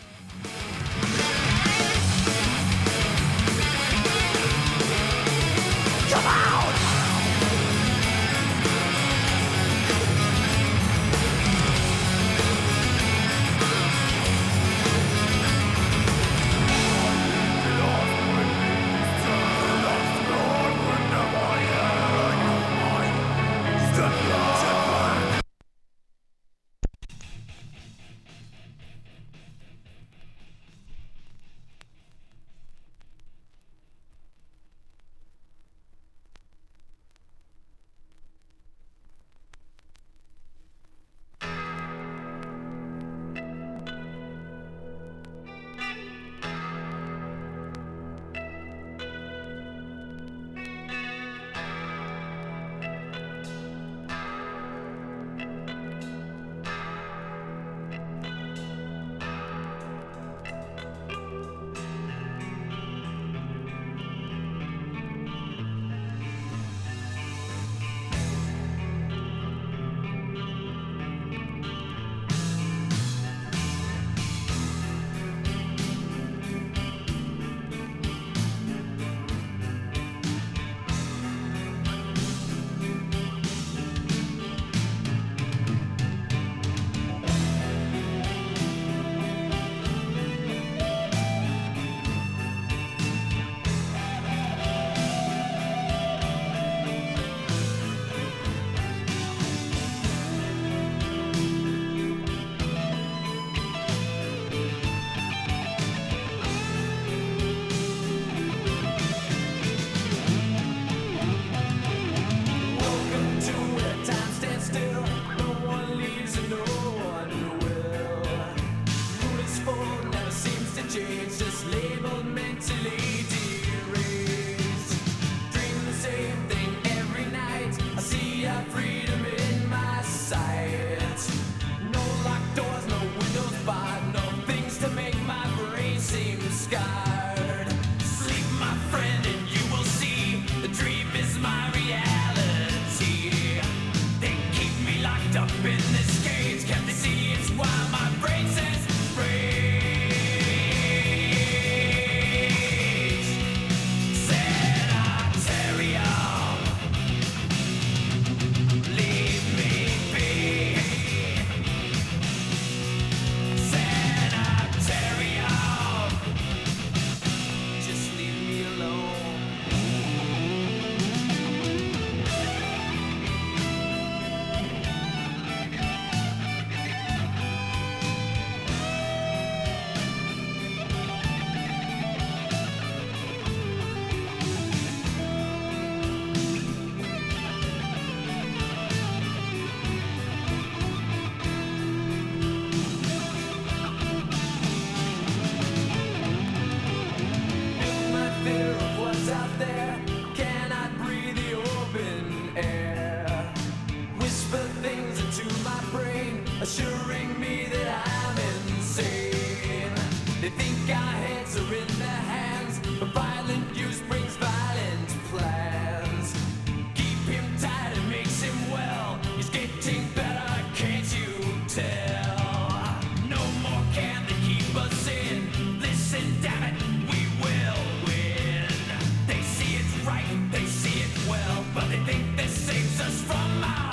assuring me that I'm insane. They think our heads are in their hands, but violent use brings violent plans. Keep him tight, it makes him well. He's getting better, can't you tell? No more can they keep us in. Listen, damn it, we will win. They see it's right, they see it well, but they think this saves us from our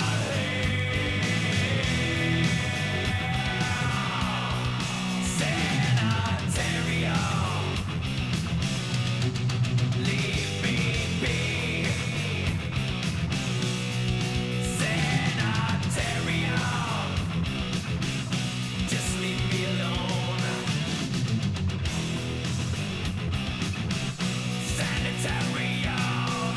sanitarium.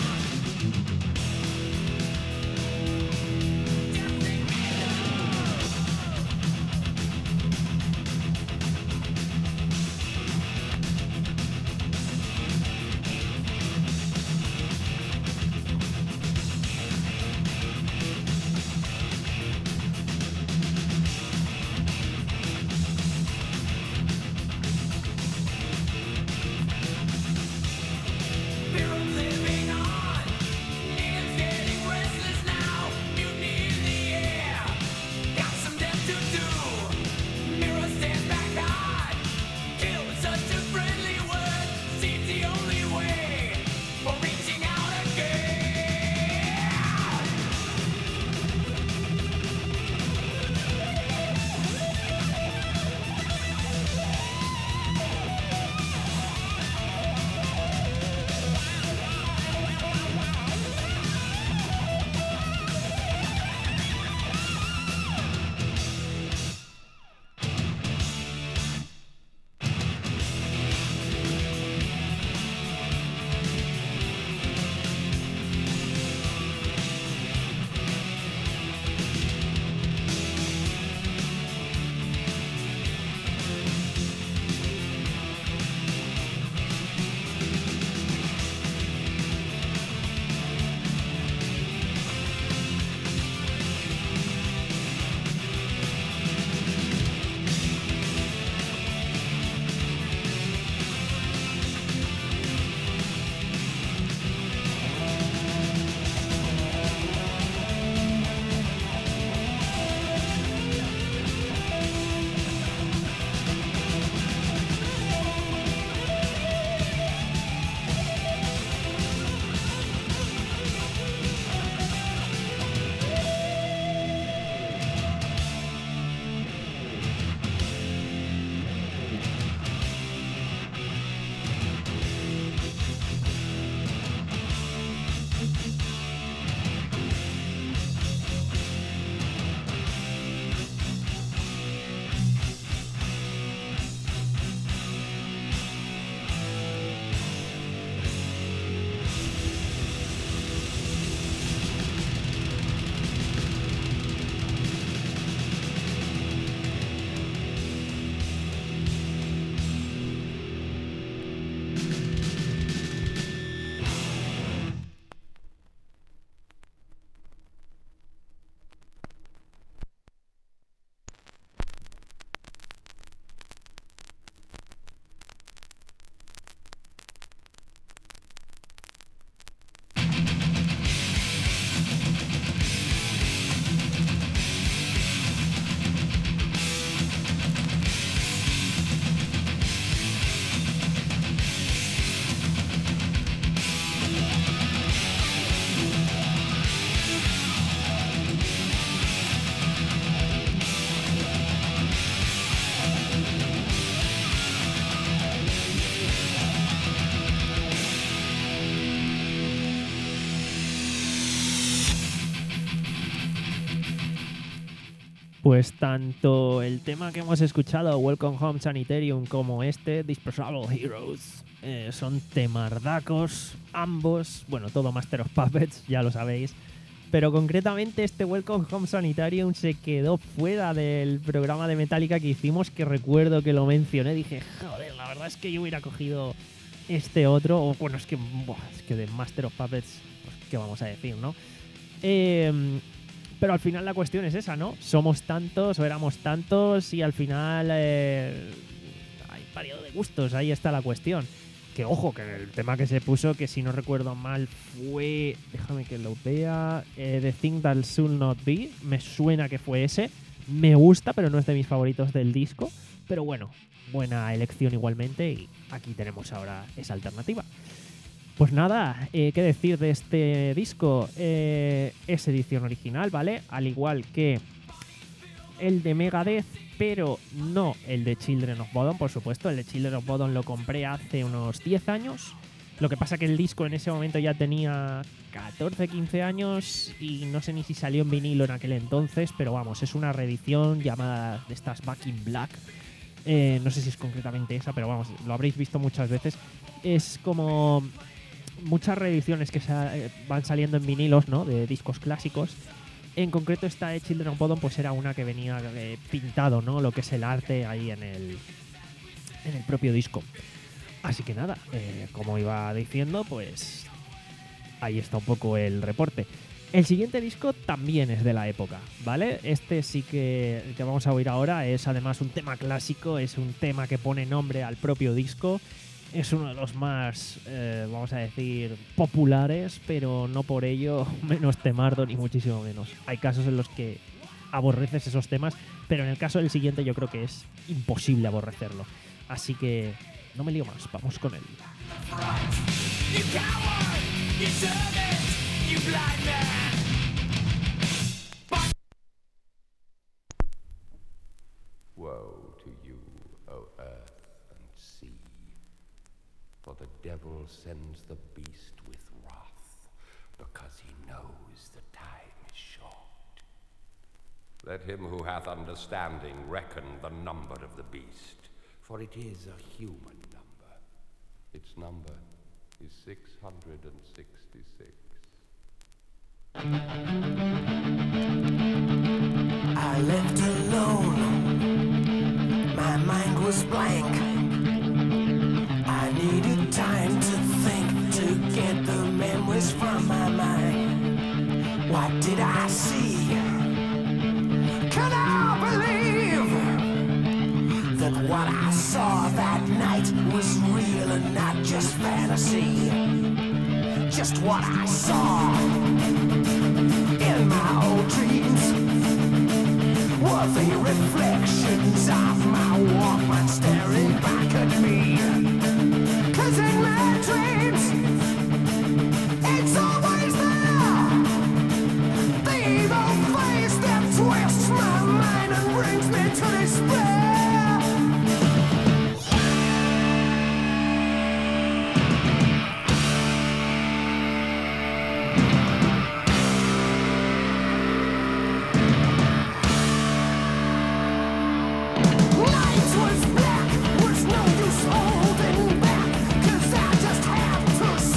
Pues tanto el tema que hemos escuchado, Welcome Home Sanitarium, como este, Disposable Heroes, eh, son temardacos, ambos, bueno, todo Master of Puppets, ya lo sabéis, pero concretamente este Welcome Home Sanitarium se quedó fuera del programa de Metallica que hicimos, que recuerdo que lo mencioné, dije, joder, la verdad es que yo hubiera cogido este otro, o bueno, es que, buah, es que de Master of Puppets, pues, ¿qué vamos a decir, no? Eh... Pero al final la cuestión es esa, ¿no? Somos tantos o éramos tantos y al final eh, hay variedad de gustos, ahí está la cuestión. Que ojo, que el tema que se puso, que si no recuerdo mal fue, déjame que lo vea, eh, The Thing That Should Not Be, me suena que fue ese, me gusta pero no es de mis favoritos del disco, pero bueno, buena elección igualmente y aquí tenemos ahora esa alternativa. Pues nada, eh, ¿qué decir de este disco? Eh, es edición original, ¿vale? Al igual que el de Megadeth, pero no el de Children of Bodom, por supuesto. El de Children of Bodom lo compré hace unos diez años. Lo que pasa que el disco en ese momento ya tenía catorce, quince años y no sé ni si salió en vinilo en aquel entonces, pero vamos, es una reedición llamada de estas Back in Black. Eh, no sé si es concretamente esa, pero vamos, lo habréis visto muchas veces. Es como muchas reediciones que sa- van saliendo en vinilos, ¿no? De discos clásicos. En concreto esta de Children of Bodom pues era una que venía eh, pintado, ¿no? Lo que es el arte ahí en el, en el propio disco. Así que nada, eh, como iba diciendo, pues ahí está un poco el reporte. El siguiente disco también es de la época, ¿vale? Este sí que, el que vamos a oír ahora es además un tema clásico, es un tema que pone nombre al propio disco. Es uno de los más, eh, vamos a decir, populares, pero no por ello menos temardo ni muchísimo menos. Hay casos en los que aborreces esos temas, pero en el caso del siguiente yo creo que es imposible aborrecerlo. Así que no me lío más, vamos con él. You coward! You servant! You blind man! Woe to you, O earth and sea, for the devil sends the beast with wrath, because he knows the time is short. Let him who hath understanding reckon the number of the beast, for it is a human number. Its number is six hundred sixty-six. I left alone. My mind was blank. I needed time to think, to get the memories from my mind. What did I see? Can I believe that what I saw that night was real and not just fantasy? Just what I saw in my old dreams were the reflections of my Walkman staring back at me. 'Cause in my dreams, it's always there, the evil face that twists my mind and brings me to despair. Night was black, was no use holding back, 'cause I just had to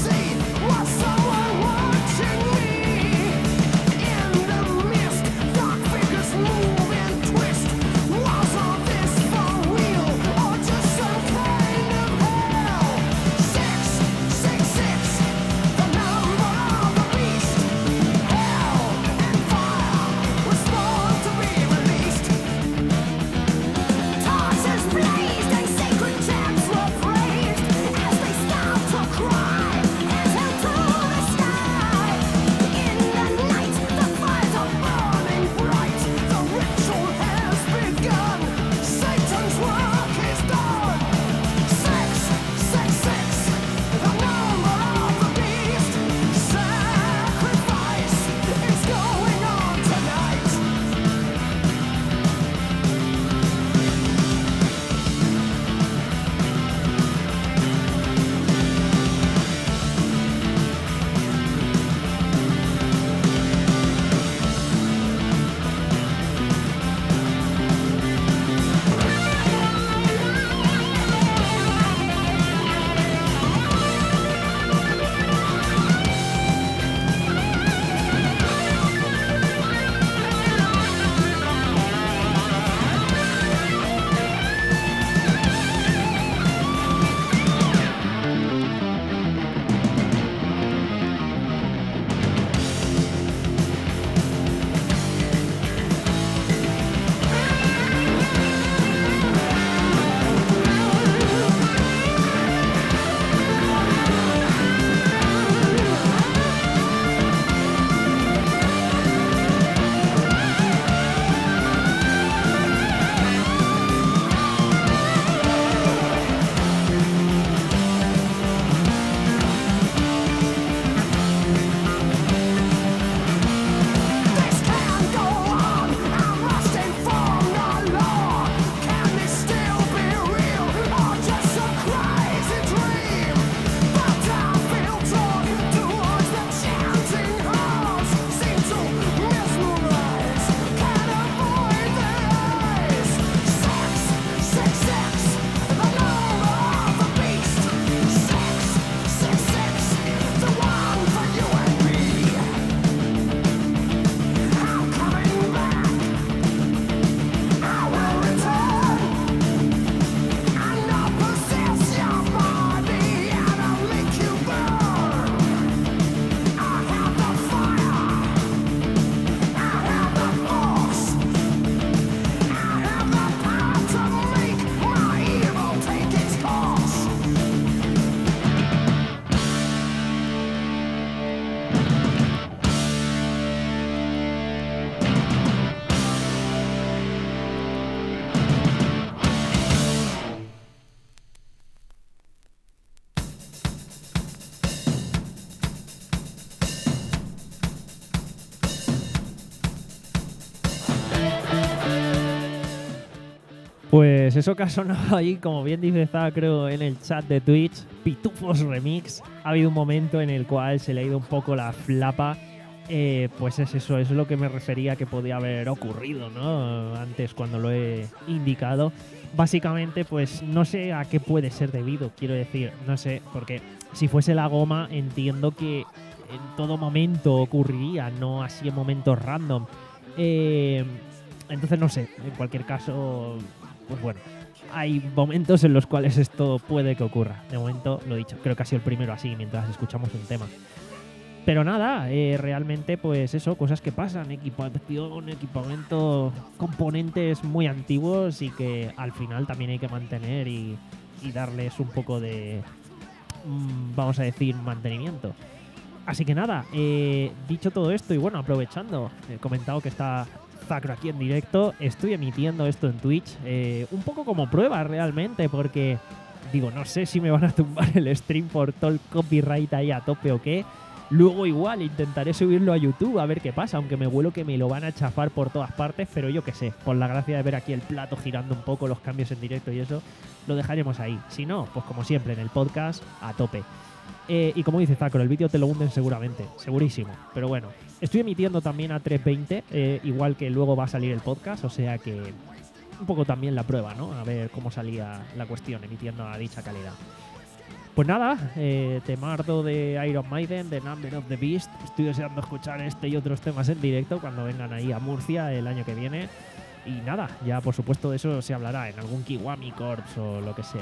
eso que ha sonado ahí, como bien dice Zá, creo, en el chat de Twitch, Pitufos Remix. Ha habido un momento en el cual se le ha ido un poco la flapa. Eh, pues es eso, es lo que me refería que podía haber ocurrido, ¿no? Antes, cuando lo he indicado. Básicamente, pues no sé a qué puede ser debido, quiero decir, no sé, porque si fuese la goma, entiendo que en todo momento ocurriría, no así en momentos random. Eh, entonces, no sé, en cualquier caso, pues bueno, hay momentos en los cuales esto puede que ocurra. De momento, lo dicho, creo que ha sido el primero así, mientras escuchamos un tema. Pero nada, eh, realmente pues eso, cosas que pasan, equipación, equipamiento, componentes muy antiguos y que al final también hay que mantener y, y darles un poco de, mmm, vamos a decir, mantenimiento. Así que nada, eh, dicho todo esto y bueno, aprovechando, he comentado que está Zacro aquí en directo, estoy emitiendo esto en Twitch, eh, un poco como prueba realmente, porque digo, no sé si me van a tumbar el stream por todo el copyright ahí a tope o qué. Luego igual intentaré subirlo a YouTube a ver qué pasa, aunque me huelo que me lo van a chafar por todas partes, pero yo qué sé, por la gracia de ver aquí el plato girando un poco, los cambios en directo y eso, lo dejaremos ahí. Si no, pues como siempre en el podcast, a tope. Eh, y como dice Zacro, el vídeo te lo hunden seguramente, segurísimo. Pero bueno, estoy emitiendo también a trescientos veinte, eh, igual que luego va a salir el podcast, o sea que un poco también la prueba, ¿no? A ver cómo salía la cuestión emitiendo a dicha calidad. Pues nada, eh, temardo de Iron Maiden, de Number of the Beast. Estoy deseando escuchar este y otros temas en directo cuando vengan ahí a Murcia el año que viene. Y nada, ya por supuesto de eso se hablará en algún Kiwami Corps o lo que sea.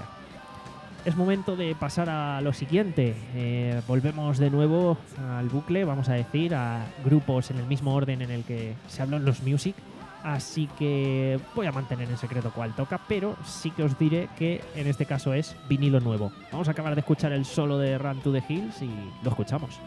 Es momento de pasar a lo siguiente. Eh, volvemos de nuevo al bucle, vamos a decir, a grupos en el mismo orden en el que se habló en los Music. Así que voy a mantener en secreto cuál toca, pero sí que os diré que en este caso es vinilo nuevo. Vamos a acabar de escuchar el solo de Run to the Hills y lo escuchamos.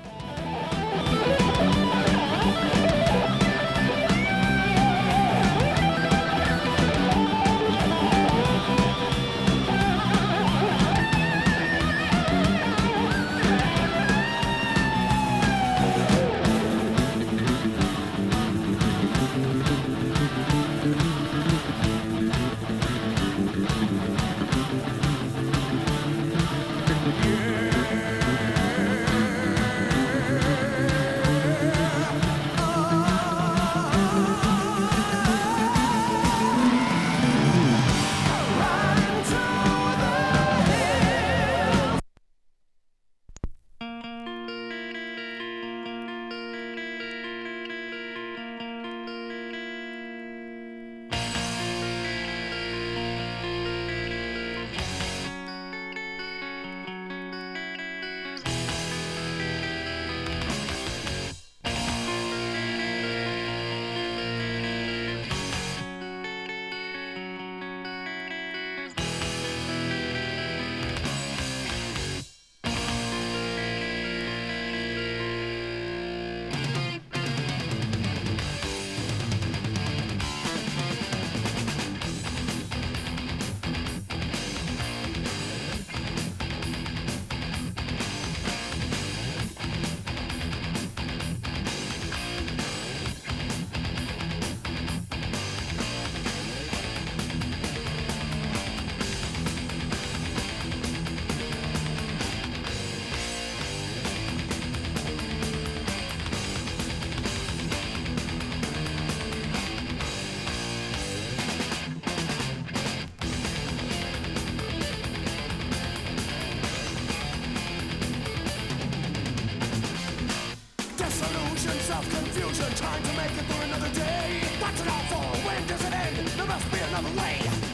Confusion, trying to make it through another day. What's it all for? When does it end? There must be another way.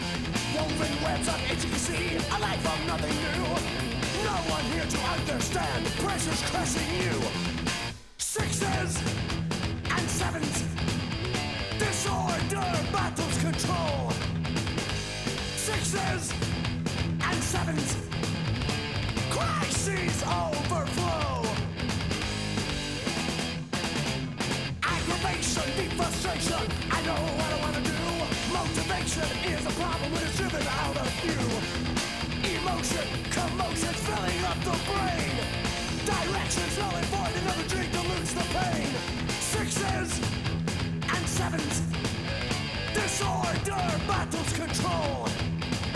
Woven webs of intricacy, a life of nothing new. No one here to understand. Pressure's crushing you. Sixes and sevens. Disorder battles control. Sixes and sevens. Crises overflow. Deep frustration, I know what I wanna do. Motivation is a problem when it's driven out of you. Emotion, commotion filling up the brain. Directions null and void, another drink dilutes the pain. Sixes and sevens. Disorder battles control.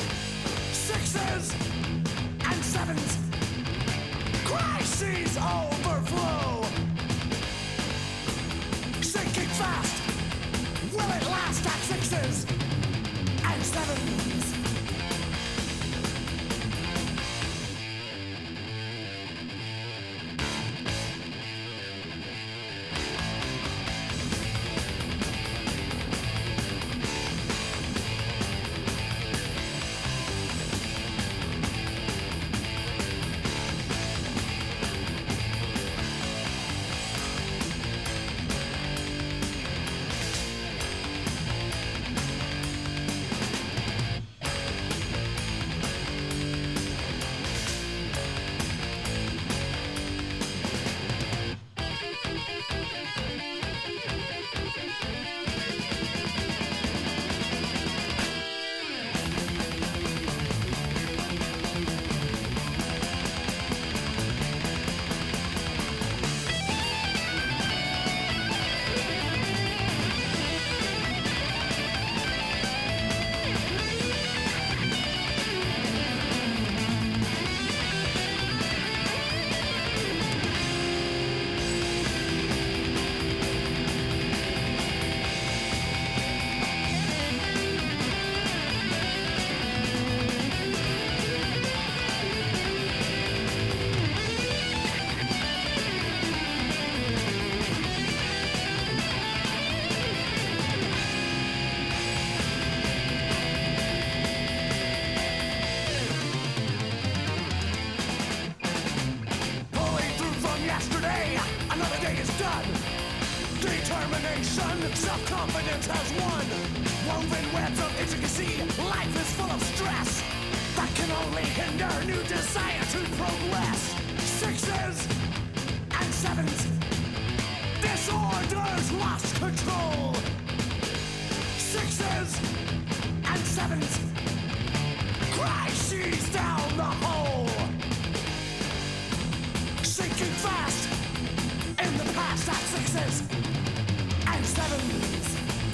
determination, self-confidence has won. Woven webs of intricacy, life is full of stress that can only hinder new desire to progress. Sixes and sevens, disorders lost control. Sixes and sevens, crises down the hole. Sinking fast in the past at sixes and sevens.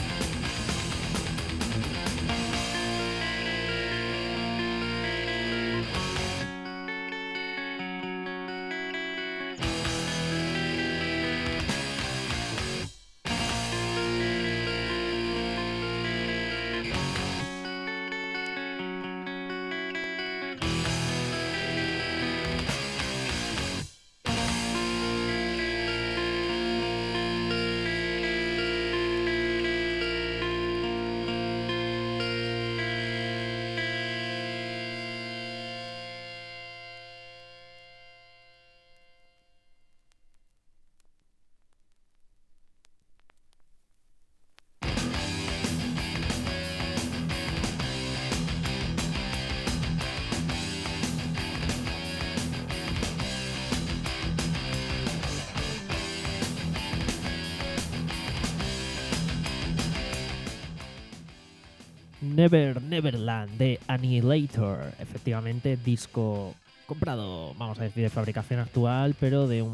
Never Neverland de Annihilator, efectivamente disco comprado, vamos a decir, de fabricación actual, pero de un,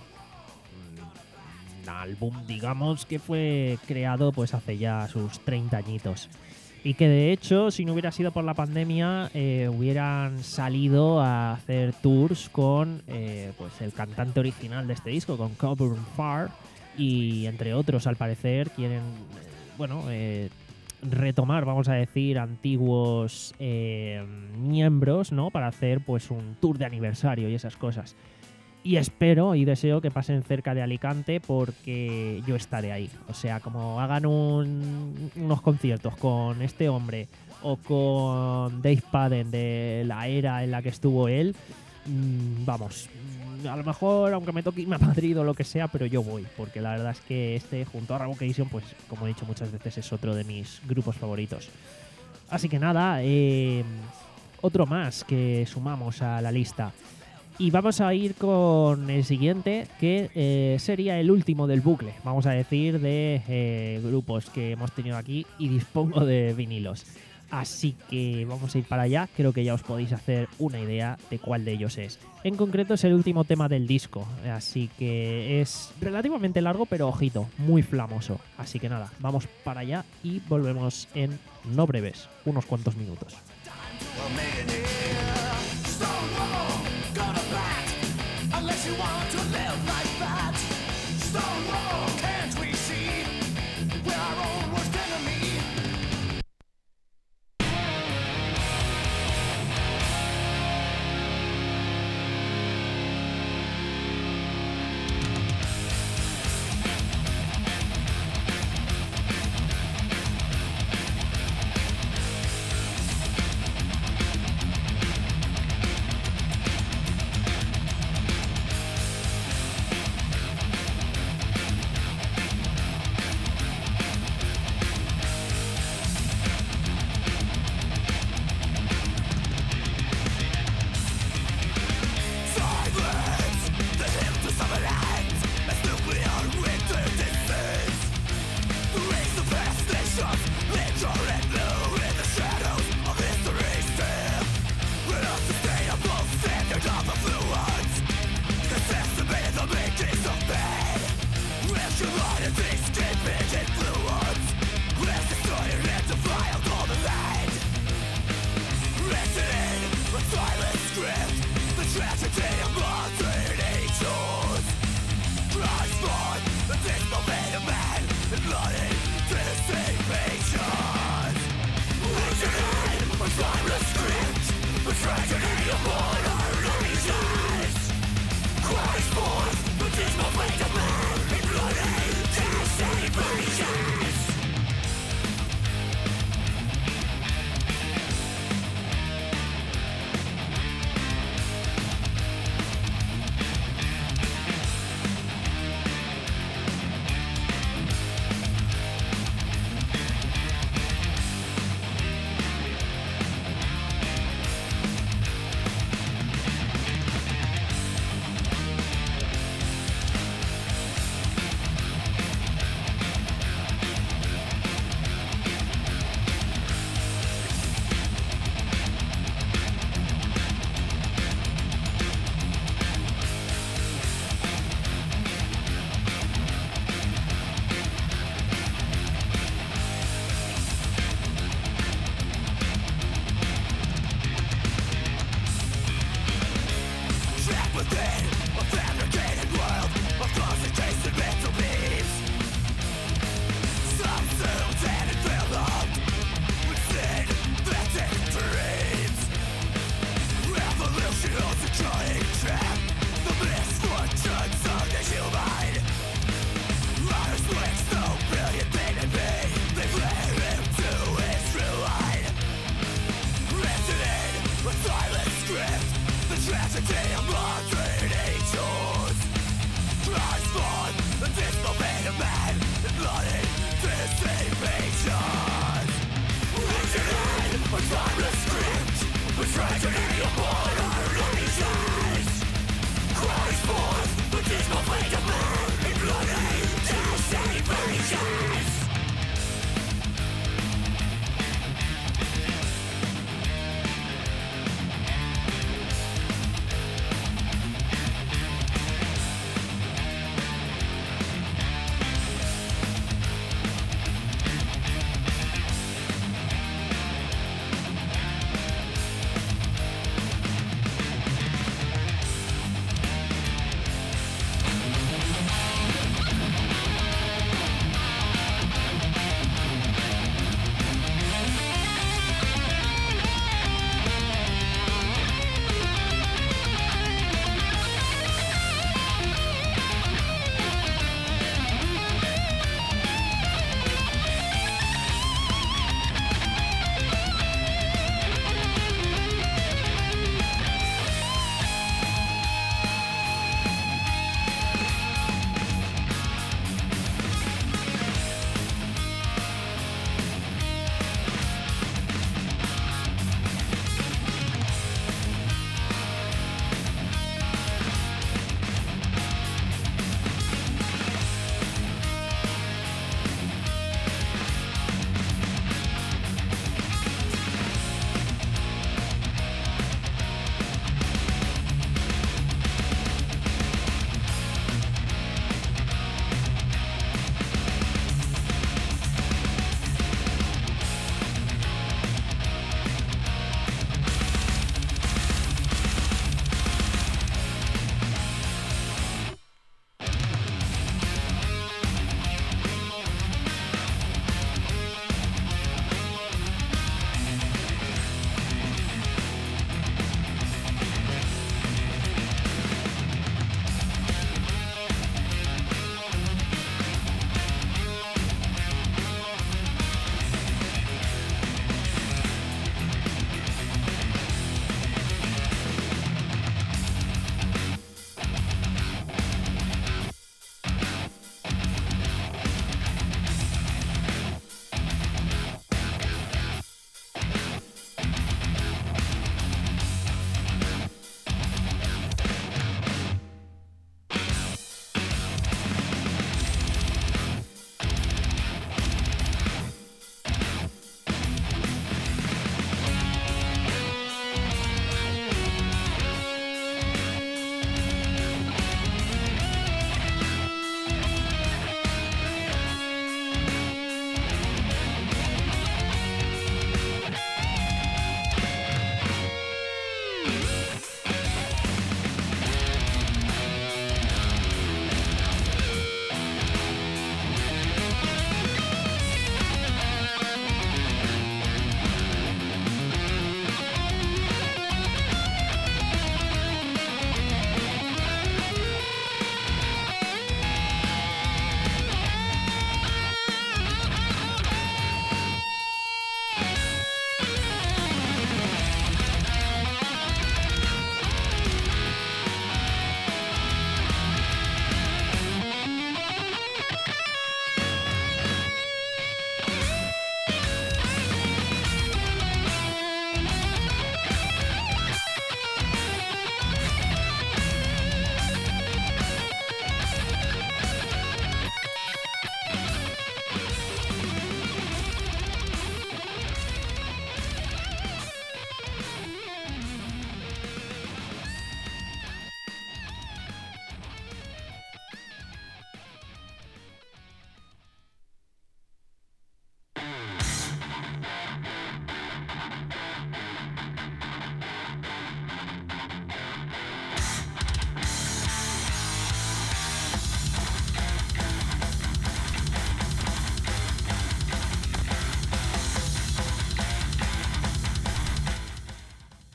un álbum, digamos, que fue creado pues hace ya sus treinta añitos. Y que de hecho, si no hubiera sido por la pandemia, eh, hubieran salido a hacer tours con eh, pues el cantante original de este disco, con Coburn Farr, y entre otros, al parecer, quieren, eh, bueno, eh, retomar, vamos a decir, antiguos eh, miembros, ¿no? Para hacer pues un tour de aniversario y esas cosas. Y espero y deseo que pasen cerca de Alicante porque yo estaré ahí. O sea, como hagan un, unos conciertos con este hombre o con Dave Padden de la era en la que estuvo él, mmm, vamos, a lo mejor, aunque me toque irme a Madrid o lo que sea, pero yo voy, porque la verdad es que este, junto a Revocation, pues como he dicho muchas veces, es otro de mis grupos favoritos. Así que nada, eh, otro más que sumamos a la lista. Y vamos a ir con el siguiente, que eh, sería el último del bucle, vamos a decir, de eh, grupos que hemos tenido aquí, y dispongo de vinilos. Así que vamos a ir para allá, creo que ya os podéis hacer una idea de cuál de ellos es. En concreto es el último tema del disco, así que es relativamente largo, pero ojito, muy flamoso. Así que nada, vamos para allá y volvemos en no breves, unos cuantos minutos.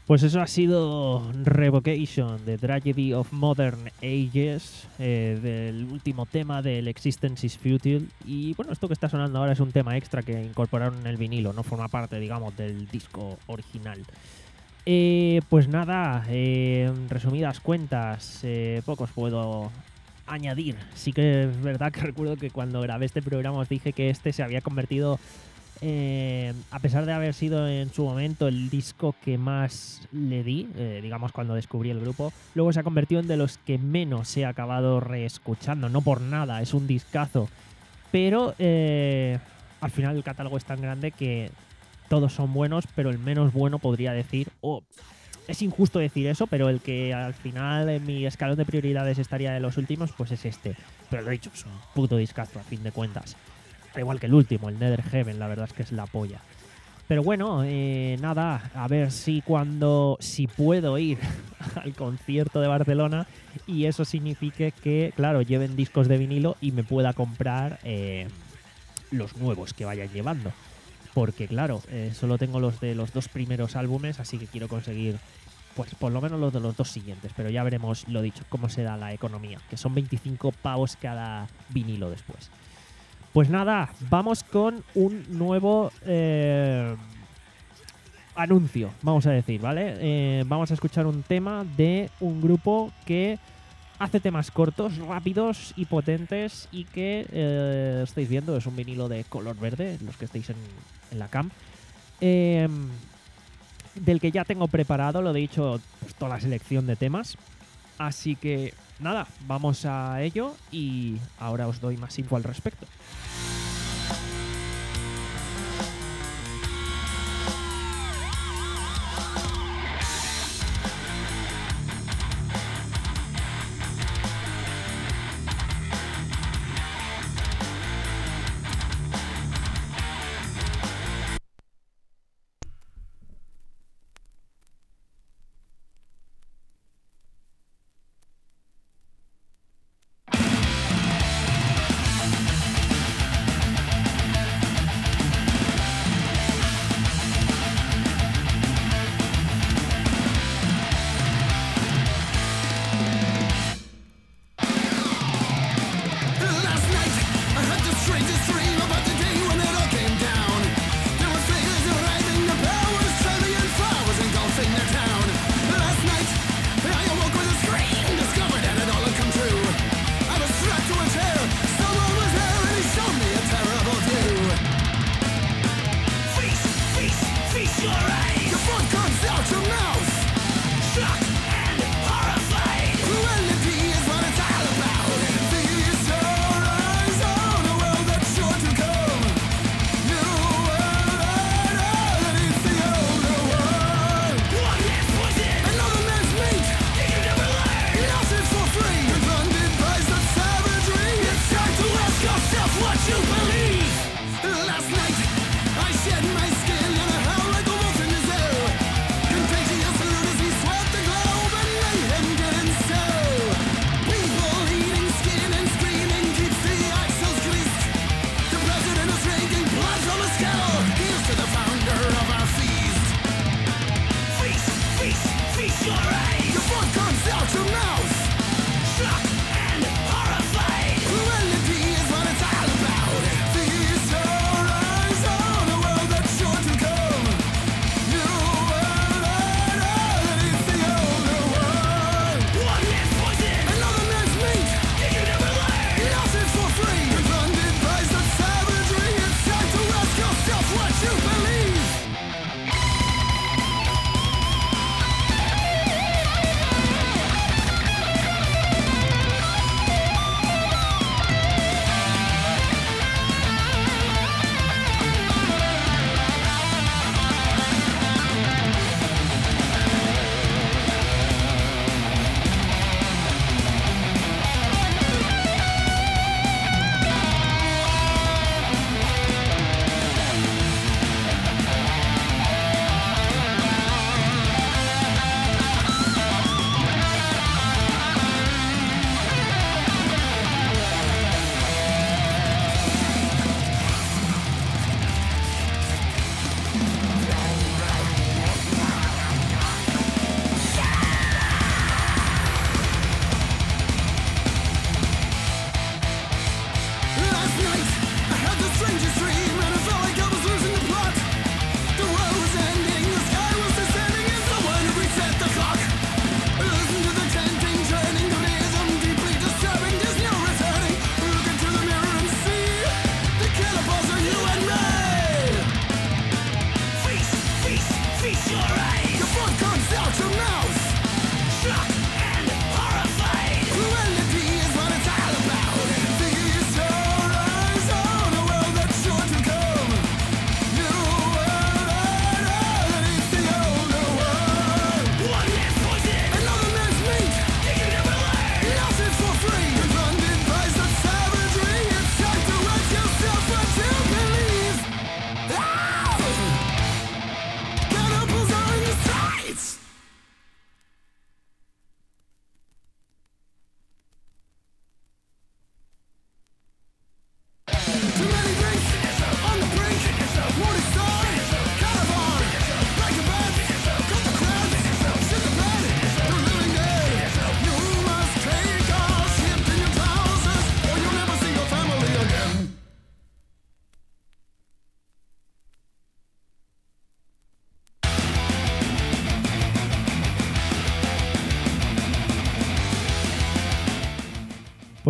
Pues eso ha sido Revocation, The Tragedy of Modern Ages, eh, del último tema del Existence is Futile. Y bueno, esto que está sonando ahora es un tema extra que incorporaron en el vinilo, no forma parte, digamos, del disco original. Eh, pues nada, eh, en resumidas cuentas, eh, poco os puedo añadir. Sí que es verdad que recuerdo que cuando grabé este programa os dije que este se había convertido... Eh, a pesar de haber sido en su momento el disco que más le di, eh, digamos cuando descubrí el grupo, luego se ha convertido en de los que menos he acabado reescuchando, no por nada, es un discazo, pero eh, al final el catálogo es tan grande que todos son buenos, pero el menos bueno podría decir, o oh, es injusto decir eso, pero el que al final en mi escalón de prioridades estaría de los últimos, pues es este, pero lo he dicho, es un puto discazo a fin de cuentas. Al igual que el último, el Nether Heaven, la verdad es que es la polla. Pero bueno, eh, nada, a ver si cuando, si puedo ir al concierto de Barcelona y eso signifique que, claro, lleven discos de vinilo y me pueda comprar eh, los nuevos que vayan llevando. Porque claro, eh, solo tengo los de los dos primeros álbumes, así que quiero conseguir, pues por lo menos los de los dos siguientes. Pero ya veremos, lo dicho, cómo será la economía, que son veinticinco pavos cada vinilo después. Pues nada, vamos con un nuevo eh, anuncio, vamos a decir, ¿vale? Eh, vamos a escuchar un tema de un grupo que hace temas cortos, rápidos y potentes y que eh, estáis viendo, es un vinilo de color verde, los que estáis en, en la cam, eh, del que ya tengo preparado, lo he dicho, pues, toda la selección de temas. Así que nada, vamos a ello y ahora os doy más info al respecto. Cruelty is what it's all about.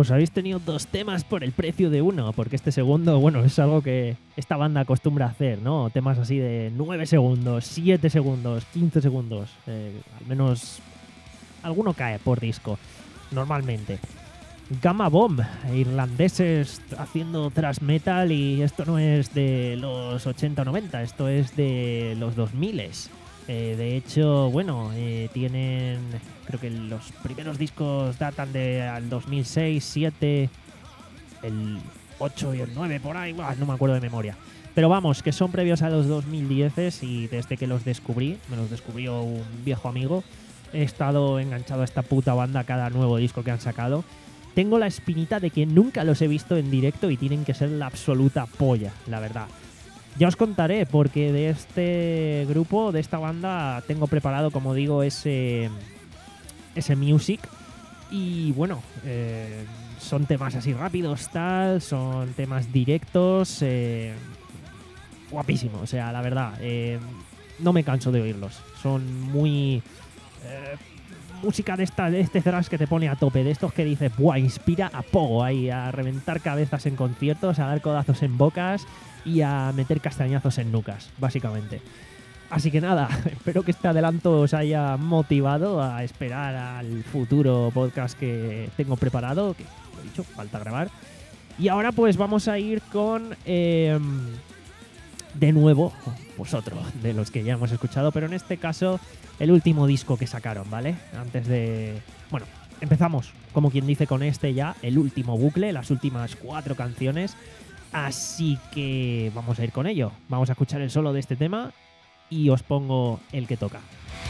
pues habéis tenido dos temas por el precio de uno, porque este segundo, bueno, es algo que esta banda acostumbra a hacer, ¿no? Temas así de nueve segundos, siete segundos, quince segundos, eh, al menos alguno cae por disco, normalmente. Gamma Bomb, irlandeses haciendo thrash metal, y esto no es de los ochenta o noventa, esto es de los dos mil. Eh, de hecho, bueno, eh, tienen, creo que los primeros discos datan de al dos mil seis, siete, el ocho y el nueve por ahí, bah, no me acuerdo de memoria. Pero vamos, que son previos a los dos mil diez, y desde que los descubrí, me los descubrió un viejo amigo, he estado enganchado a esta puta banda cada nuevo disco que han sacado. Tengo la espinita de que nunca los he visto en directo y tienen que ser la absoluta polla, la verdad. Ya os contaré, porque de este grupo, de esta banda, tengo preparado, como digo, ese, ese music. Y bueno, eh, son temas así rápidos, tal, son temas directos, eh, guapísimos, o sea, la verdad, eh, no me canso de oírlos. Son muy... Eh, música de, esta, de este thrash que te pone a tope, de estos que dices, buah, inspira a pogo ahí, a reventar cabezas en conciertos, a dar codazos en bocas y a meter castañazos en nucas, básicamente. Así que nada, espero que este adelanto os haya motivado a esperar al futuro podcast que tengo preparado, que lo he dicho, falta grabar. Y ahora pues vamos a ir con, eh, de nuevo, pues otro de los que ya hemos escuchado, pero en este caso el último disco que sacaron, ¿vale? Antes de... Bueno, empezamos, como quien dice, con este ya, el último bucle, las últimas cuatro canciones. Así que vamos a ir con ello. Vamos a escuchar el solo de este tema y os pongo el que toca.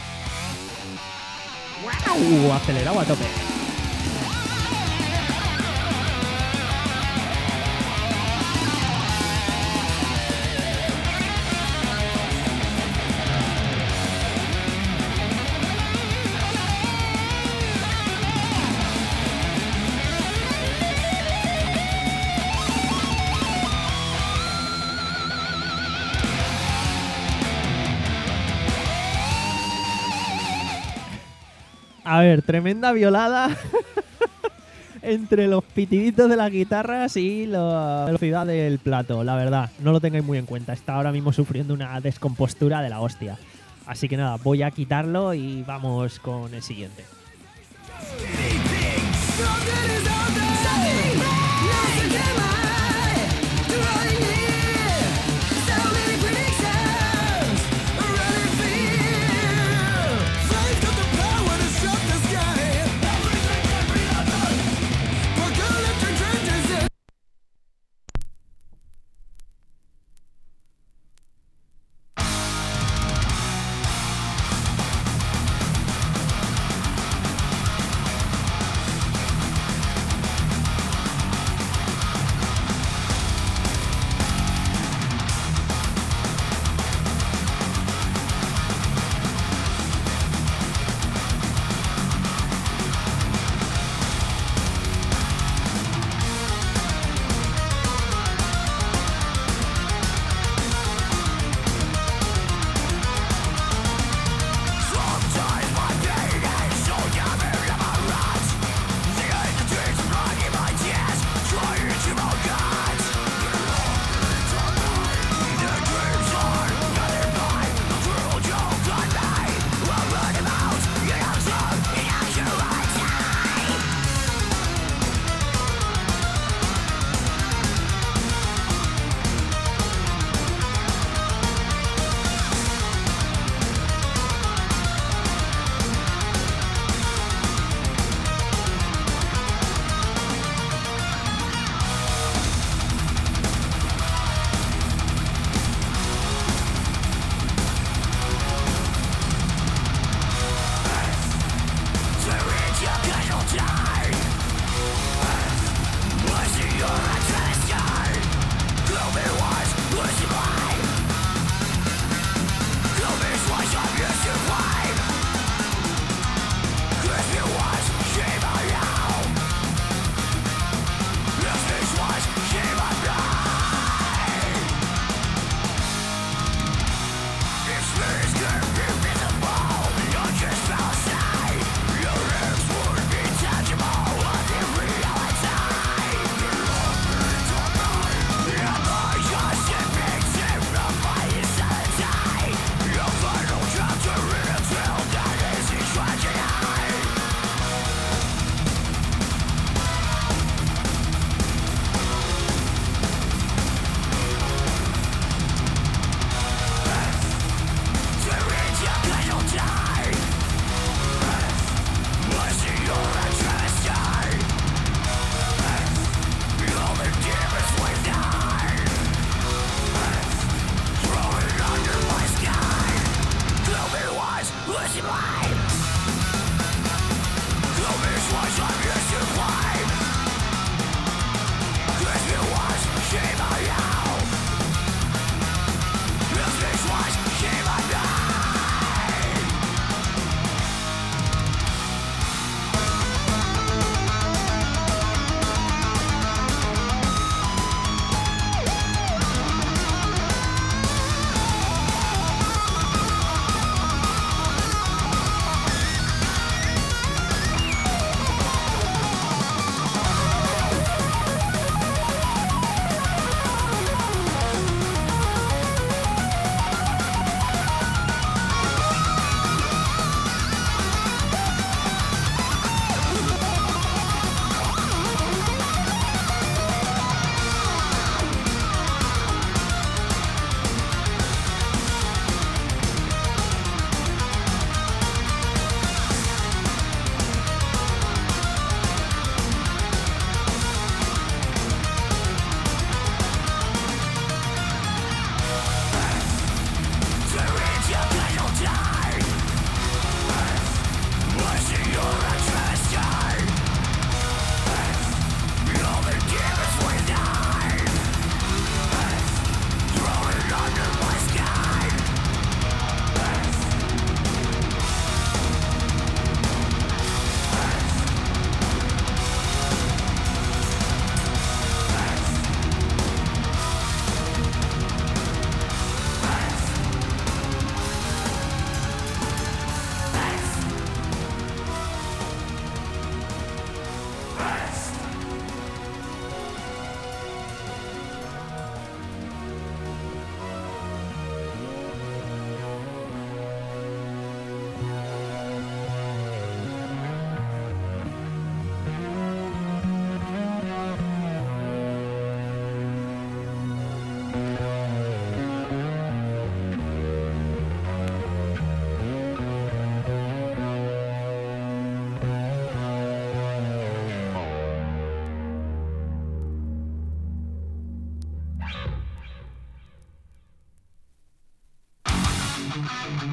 ¡Wow! Acelerado a tope. A ver, tremenda violada entre los pitiditos de las guitarras y la velocidad del plato, la verdad. No lo tengáis muy en cuenta, está ahora mismo sufriendo una descompostura de la hostia. Así que nada, voy a quitarlo y vamos con el siguiente.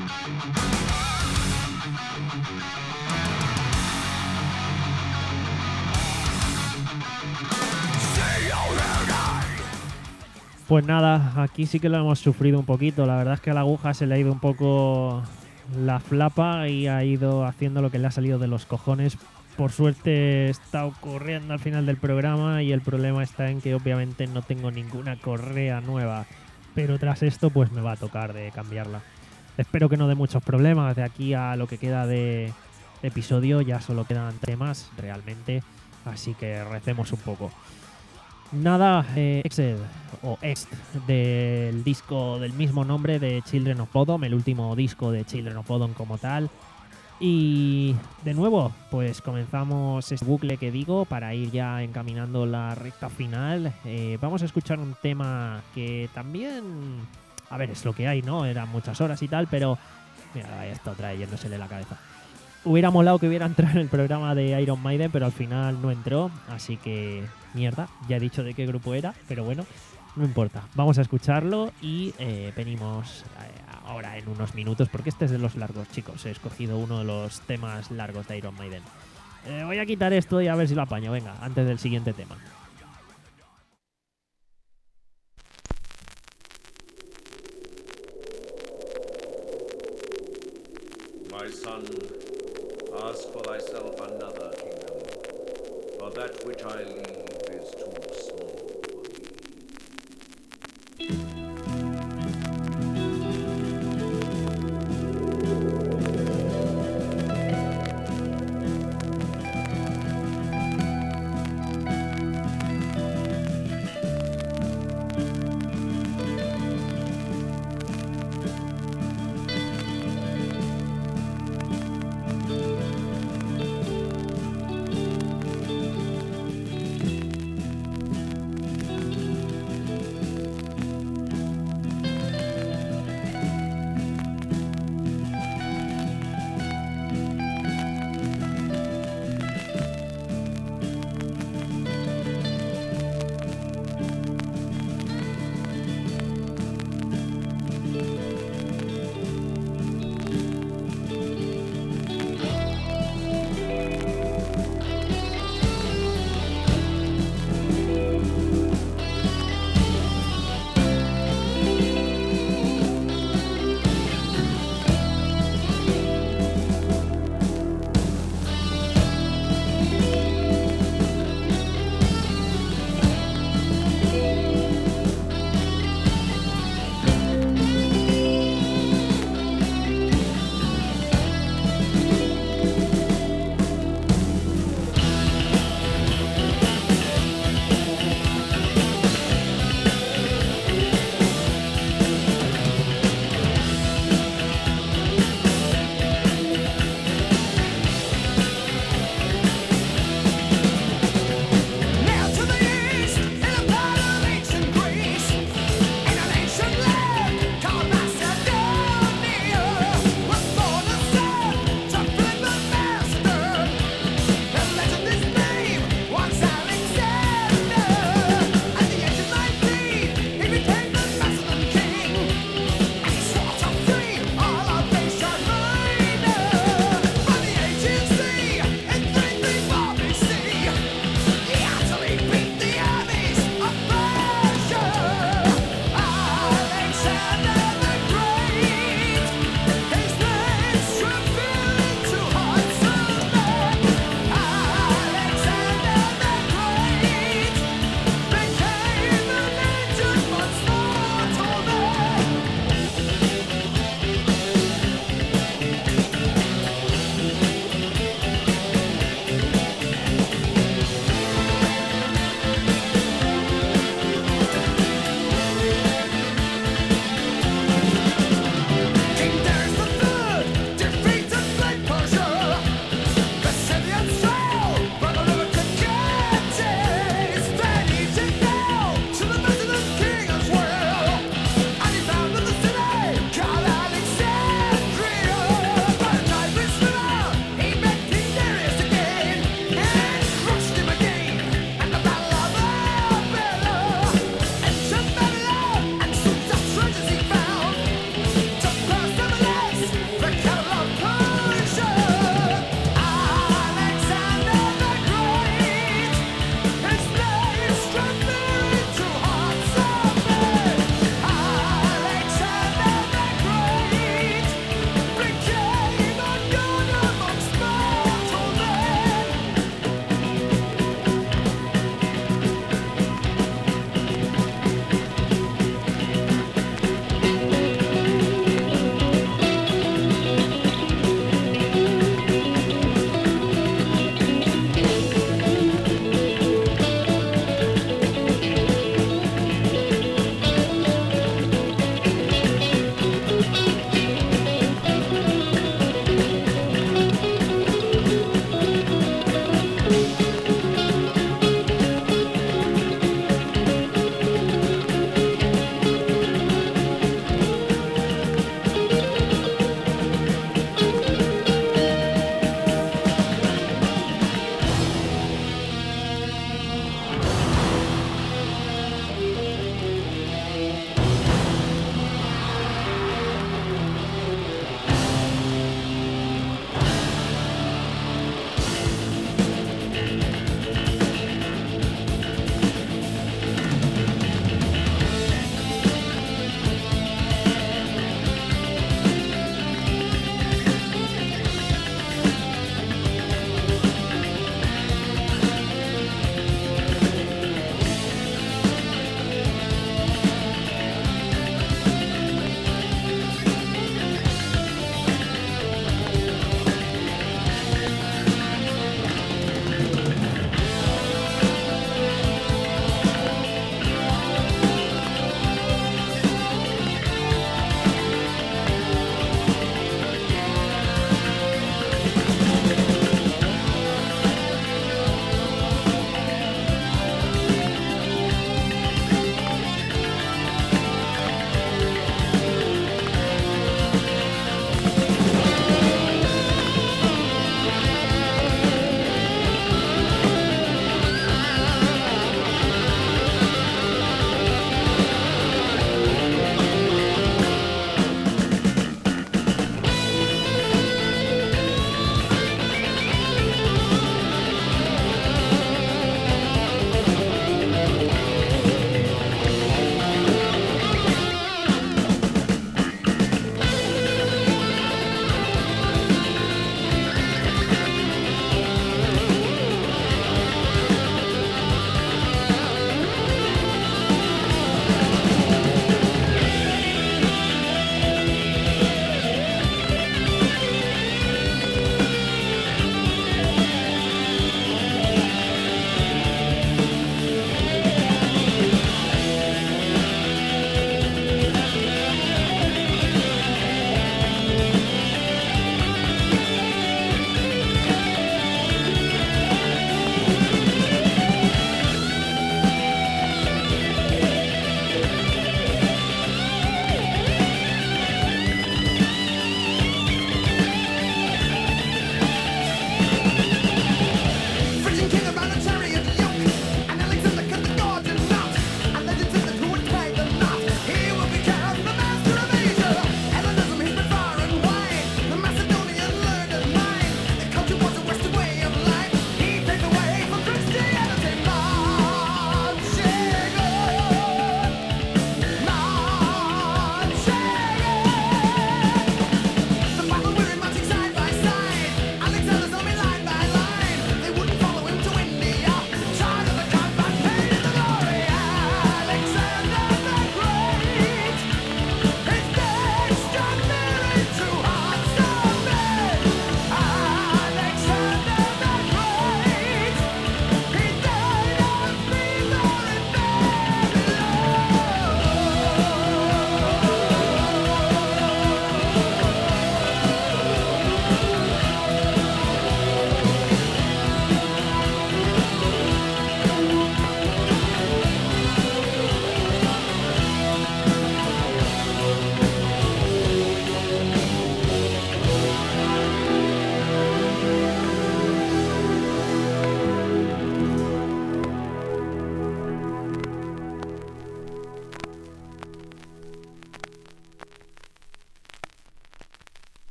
Pues nada, aquí sí que lo hemos sufrido un poquito. La verdad es que a la aguja se le ha ido un poco la flapa y ha ido haciendo lo que le ha salido de los cojones. Por suerte está ocurriendo al final del programa y el problema está en que obviamente no tengo ninguna correa nueva. Pero tras esto pues me va a tocar de cambiarla. Espero que no dé muchos problemas. De aquí a lo que queda de episodio ya solo quedan temas realmente. Así que recemos un poco. Nada, eh, Exed o Ext del disco del mismo nombre de Children of Bodom, el último disco de Children of Bodom como tal. Y de nuevo, pues comenzamos este bucle que digo para ir ya encaminando la recta final. Eh, vamos a escuchar un tema que también, a ver, es lo que hay, ¿no? Eran muchas horas y tal, pero mira, ahí está otra vez yéndosele la cabeza. Hubiera molado que hubiera entrado en el programa de Iron Maiden, pero al final no entró, así que mierda, ya he dicho de qué grupo era, pero bueno, no importa. Vamos a escucharlo y eh, venimos eh, ahora en unos minutos, porque este es de los largos, chicos. He escogido uno de los temas largos de Iron Maiden. Eh, voy a quitar esto y a ver si lo apaño, venga, antes del siguiente tema. My son, ask for thyself another kingdom, for that which I leave is too small for thee.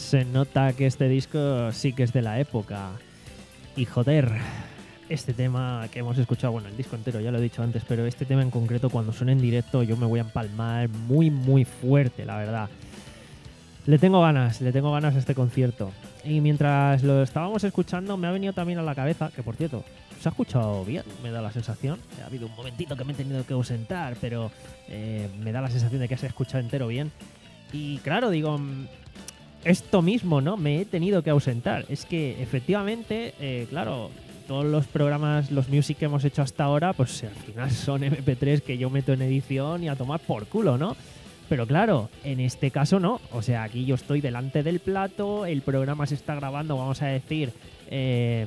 se nota que este disco sí que es de la época. Y joder, este tema que hemos escuchado, bueno, el disco entero ya lo he dicho antes, pero este tema en concreto cuando suene en directo yo me voy a empalmar muy muy fuerte, la verdad. Le tengo ganas, le tengo ganas a este concierto. Y mientras lo estábamos escuchando me ha venido también a la cabeza, que por cierto, ¿se ha escuchado bien? Me da la sensación. Ha habido un momentito que me he tenido que ausentar, pero eh, me da la sensación de que se ha escuchado entero bien. Y claro, digo, esto mismo, ¿no? Me he tenido que ausentar. Es que efectivamente, eh, claro, todos los programas, los music que hemos hecho hasta ahora, pues al final son eme pe tres que yo meto en edición y a tomar por culo, ¿no? Pero claro, en este caso no. O sea, aquí yo estoy delante del plato, el programa se está grabando, vamos a decir, eh,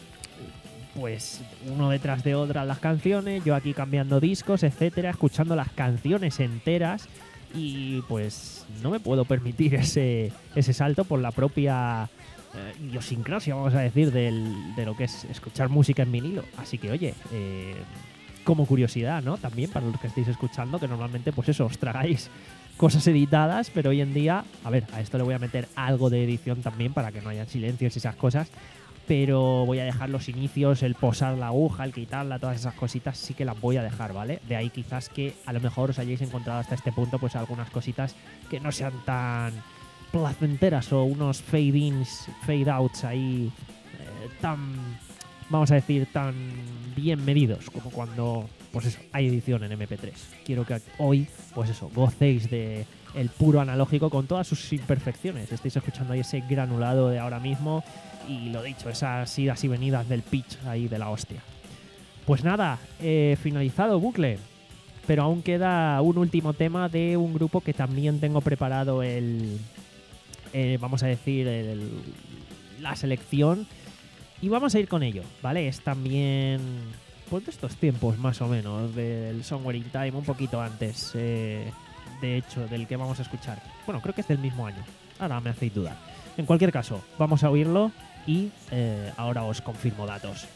pues uno detrás de otra las canciones, yo aquí cambiando discos, etcétera, escuchando las canciones enteras. Y pues no me puedo permitir ese, ese salto por la propia eh, idiosincrasia, vamos a decir, del, de lo que es escuchar música en vinilo. Así que oye, eh, como curiosidad, ¿no? También para los que estéis escuchando, que normalmente pues eso, os tragáis cosas editadas, pero hoy en día, a ver, a esto le voy a meter algo de edición también para que no haya silencios y esas cosas. Pero voy a dejar los inicios, el posar la aguja, el quitarla, todas esas cositas sí que las voy a dejar, ¿vale? De ahí quizás que a lo mejor os hayáis encontrado hasta este punto pues algunas cositas que no sean tan placenteras o unos fade-ins, fade-outs ahí eh, tan, vamos a decir, tan bien medidos como cuando, pues eso, hay edición en eme pe tres. Quiero que hoy, pues eso, gocéis de el puro analógico con todas sus imperfecciones. Estáis escuchando ahí ese granulado de ahora mismo. Y lo dicho, esas idas y venidas del pitch ahí de la hostia. Pues nada, eh, finalizado bucle. Pero aún queda un último tema de un grupo que también tengo preparado el... Eh, vamos a decir, el, la selección. Y vamos a ir con ello, ¿vale? Es también... pues de estos tiempos más o menos, del Somewhere in Time, un poquito antes, eh, de hecho, del que vamos a escuchar. Bueno, creo que es del mismo año. Ahora me hacéis dudar. En cualquier caso, vamos a oírlo. Y eh, ahora os confirmo datos.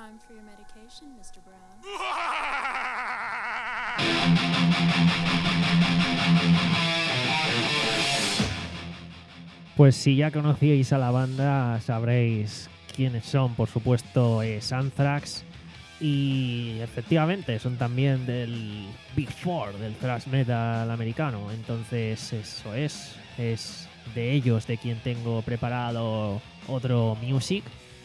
time for your medication, mister Brown. Pues si ya conocíais a la banda, sabréis quiénes son. Por supuesto, es Anthrax. Y efectivamente, son también del Big Four, del thrash metal americano. Entonces, eso es. Es de ellos de quien tengo preparado otro music.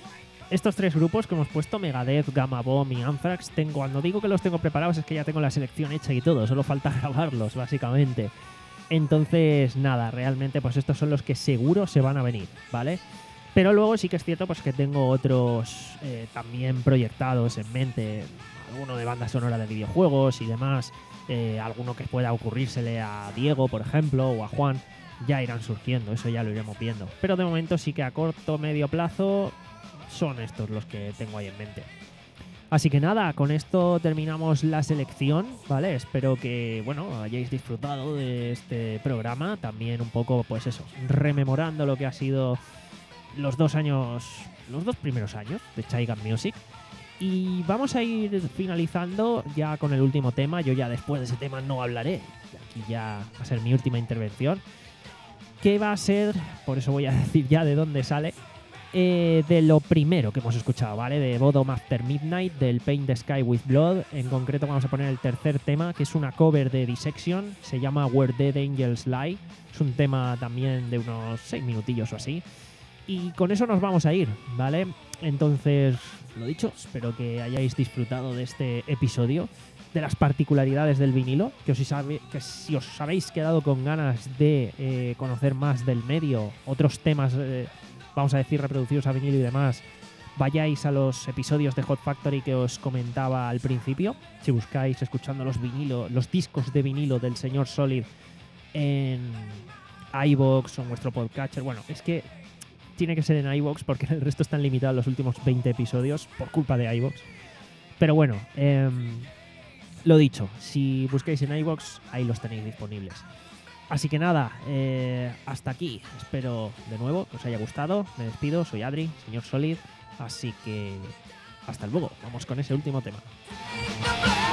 Estos tres grupos que hemos puesto, Megadeth, Gamma Bomb y Anthrax, tengo, cuando digo que los tengo preparados es que ya tengo la selección hecha y todo. Solo falta grabarlos, básicamente. Entonces, nada, realmente pues estos son los que seguro se van a venir, ¿vale? Pero luego sí que es cierto pues que tengo otros eh, también proyectados en mente, alguno de banda sonora de videojuegos y demás, eh, alguno que pueda ocurrírsele a Diego, por ejemplo, o a Juan, ya irán surgiendo, eso ya lo iremos viendo. Pero de momento sí que a corto, medio plazo son estos los que tengo ahí en mente. Así que nada, con esto terminamos la selección, ¿vale? Espero que, bueno, hayáis disfrutado de este programa. También un poco, pues eso, rememorando lo que ha sido los dos años, los dos primeros años de Chaigan Music. Y vamos a ir finalizando ya con el último tema. Yo ya después de ese tema no hablaré. Aquí ya va a ser mi última intervención. Que va a ser, por eso voy a decir ya de dónde sale, Eh, de lo primero que hemos escuchado, ¿vale? De Bodom After Midnight, del Paint the Sky with Blood. En concreto vamos a poner el tercer tema, que es una cover de Dissection. Se llama Where Dead Angels Lie. Es un tema también de unos seis minutillos o así. Y con eso nos vamos a ir, ¿vale? Entonces, lo dicho, espero que hayáis disfrutado de este episodio, de las particularidades del vinilo, que, os si, sabe, que si os habéis quedado con ganas de eh, conocer más del medio, otros temas... Eh, vamos a decir, reproducidos a vinilo y demás, vayáis a los episodios de Hot Factory que os comentaba al principio. Si buscáis escuchando los vinilo, los discos de vinilo del señor Solid en iVoox o en vuestro podcatcher. Bueno, es que tiene que ser en iVoox porque el resto están limitados los últimos veinte episodios por culpa de iVoox. Pero bueno, eh, lo dicho, si buscáis en iVoox, ahí los tenéis disponibles. Así que nada, eh, hasta aquí. Espero de nuevo que os haya gustado. Me despido, soy Adri, señor Solid. Así que hasta luego. Vamos con ese último tema.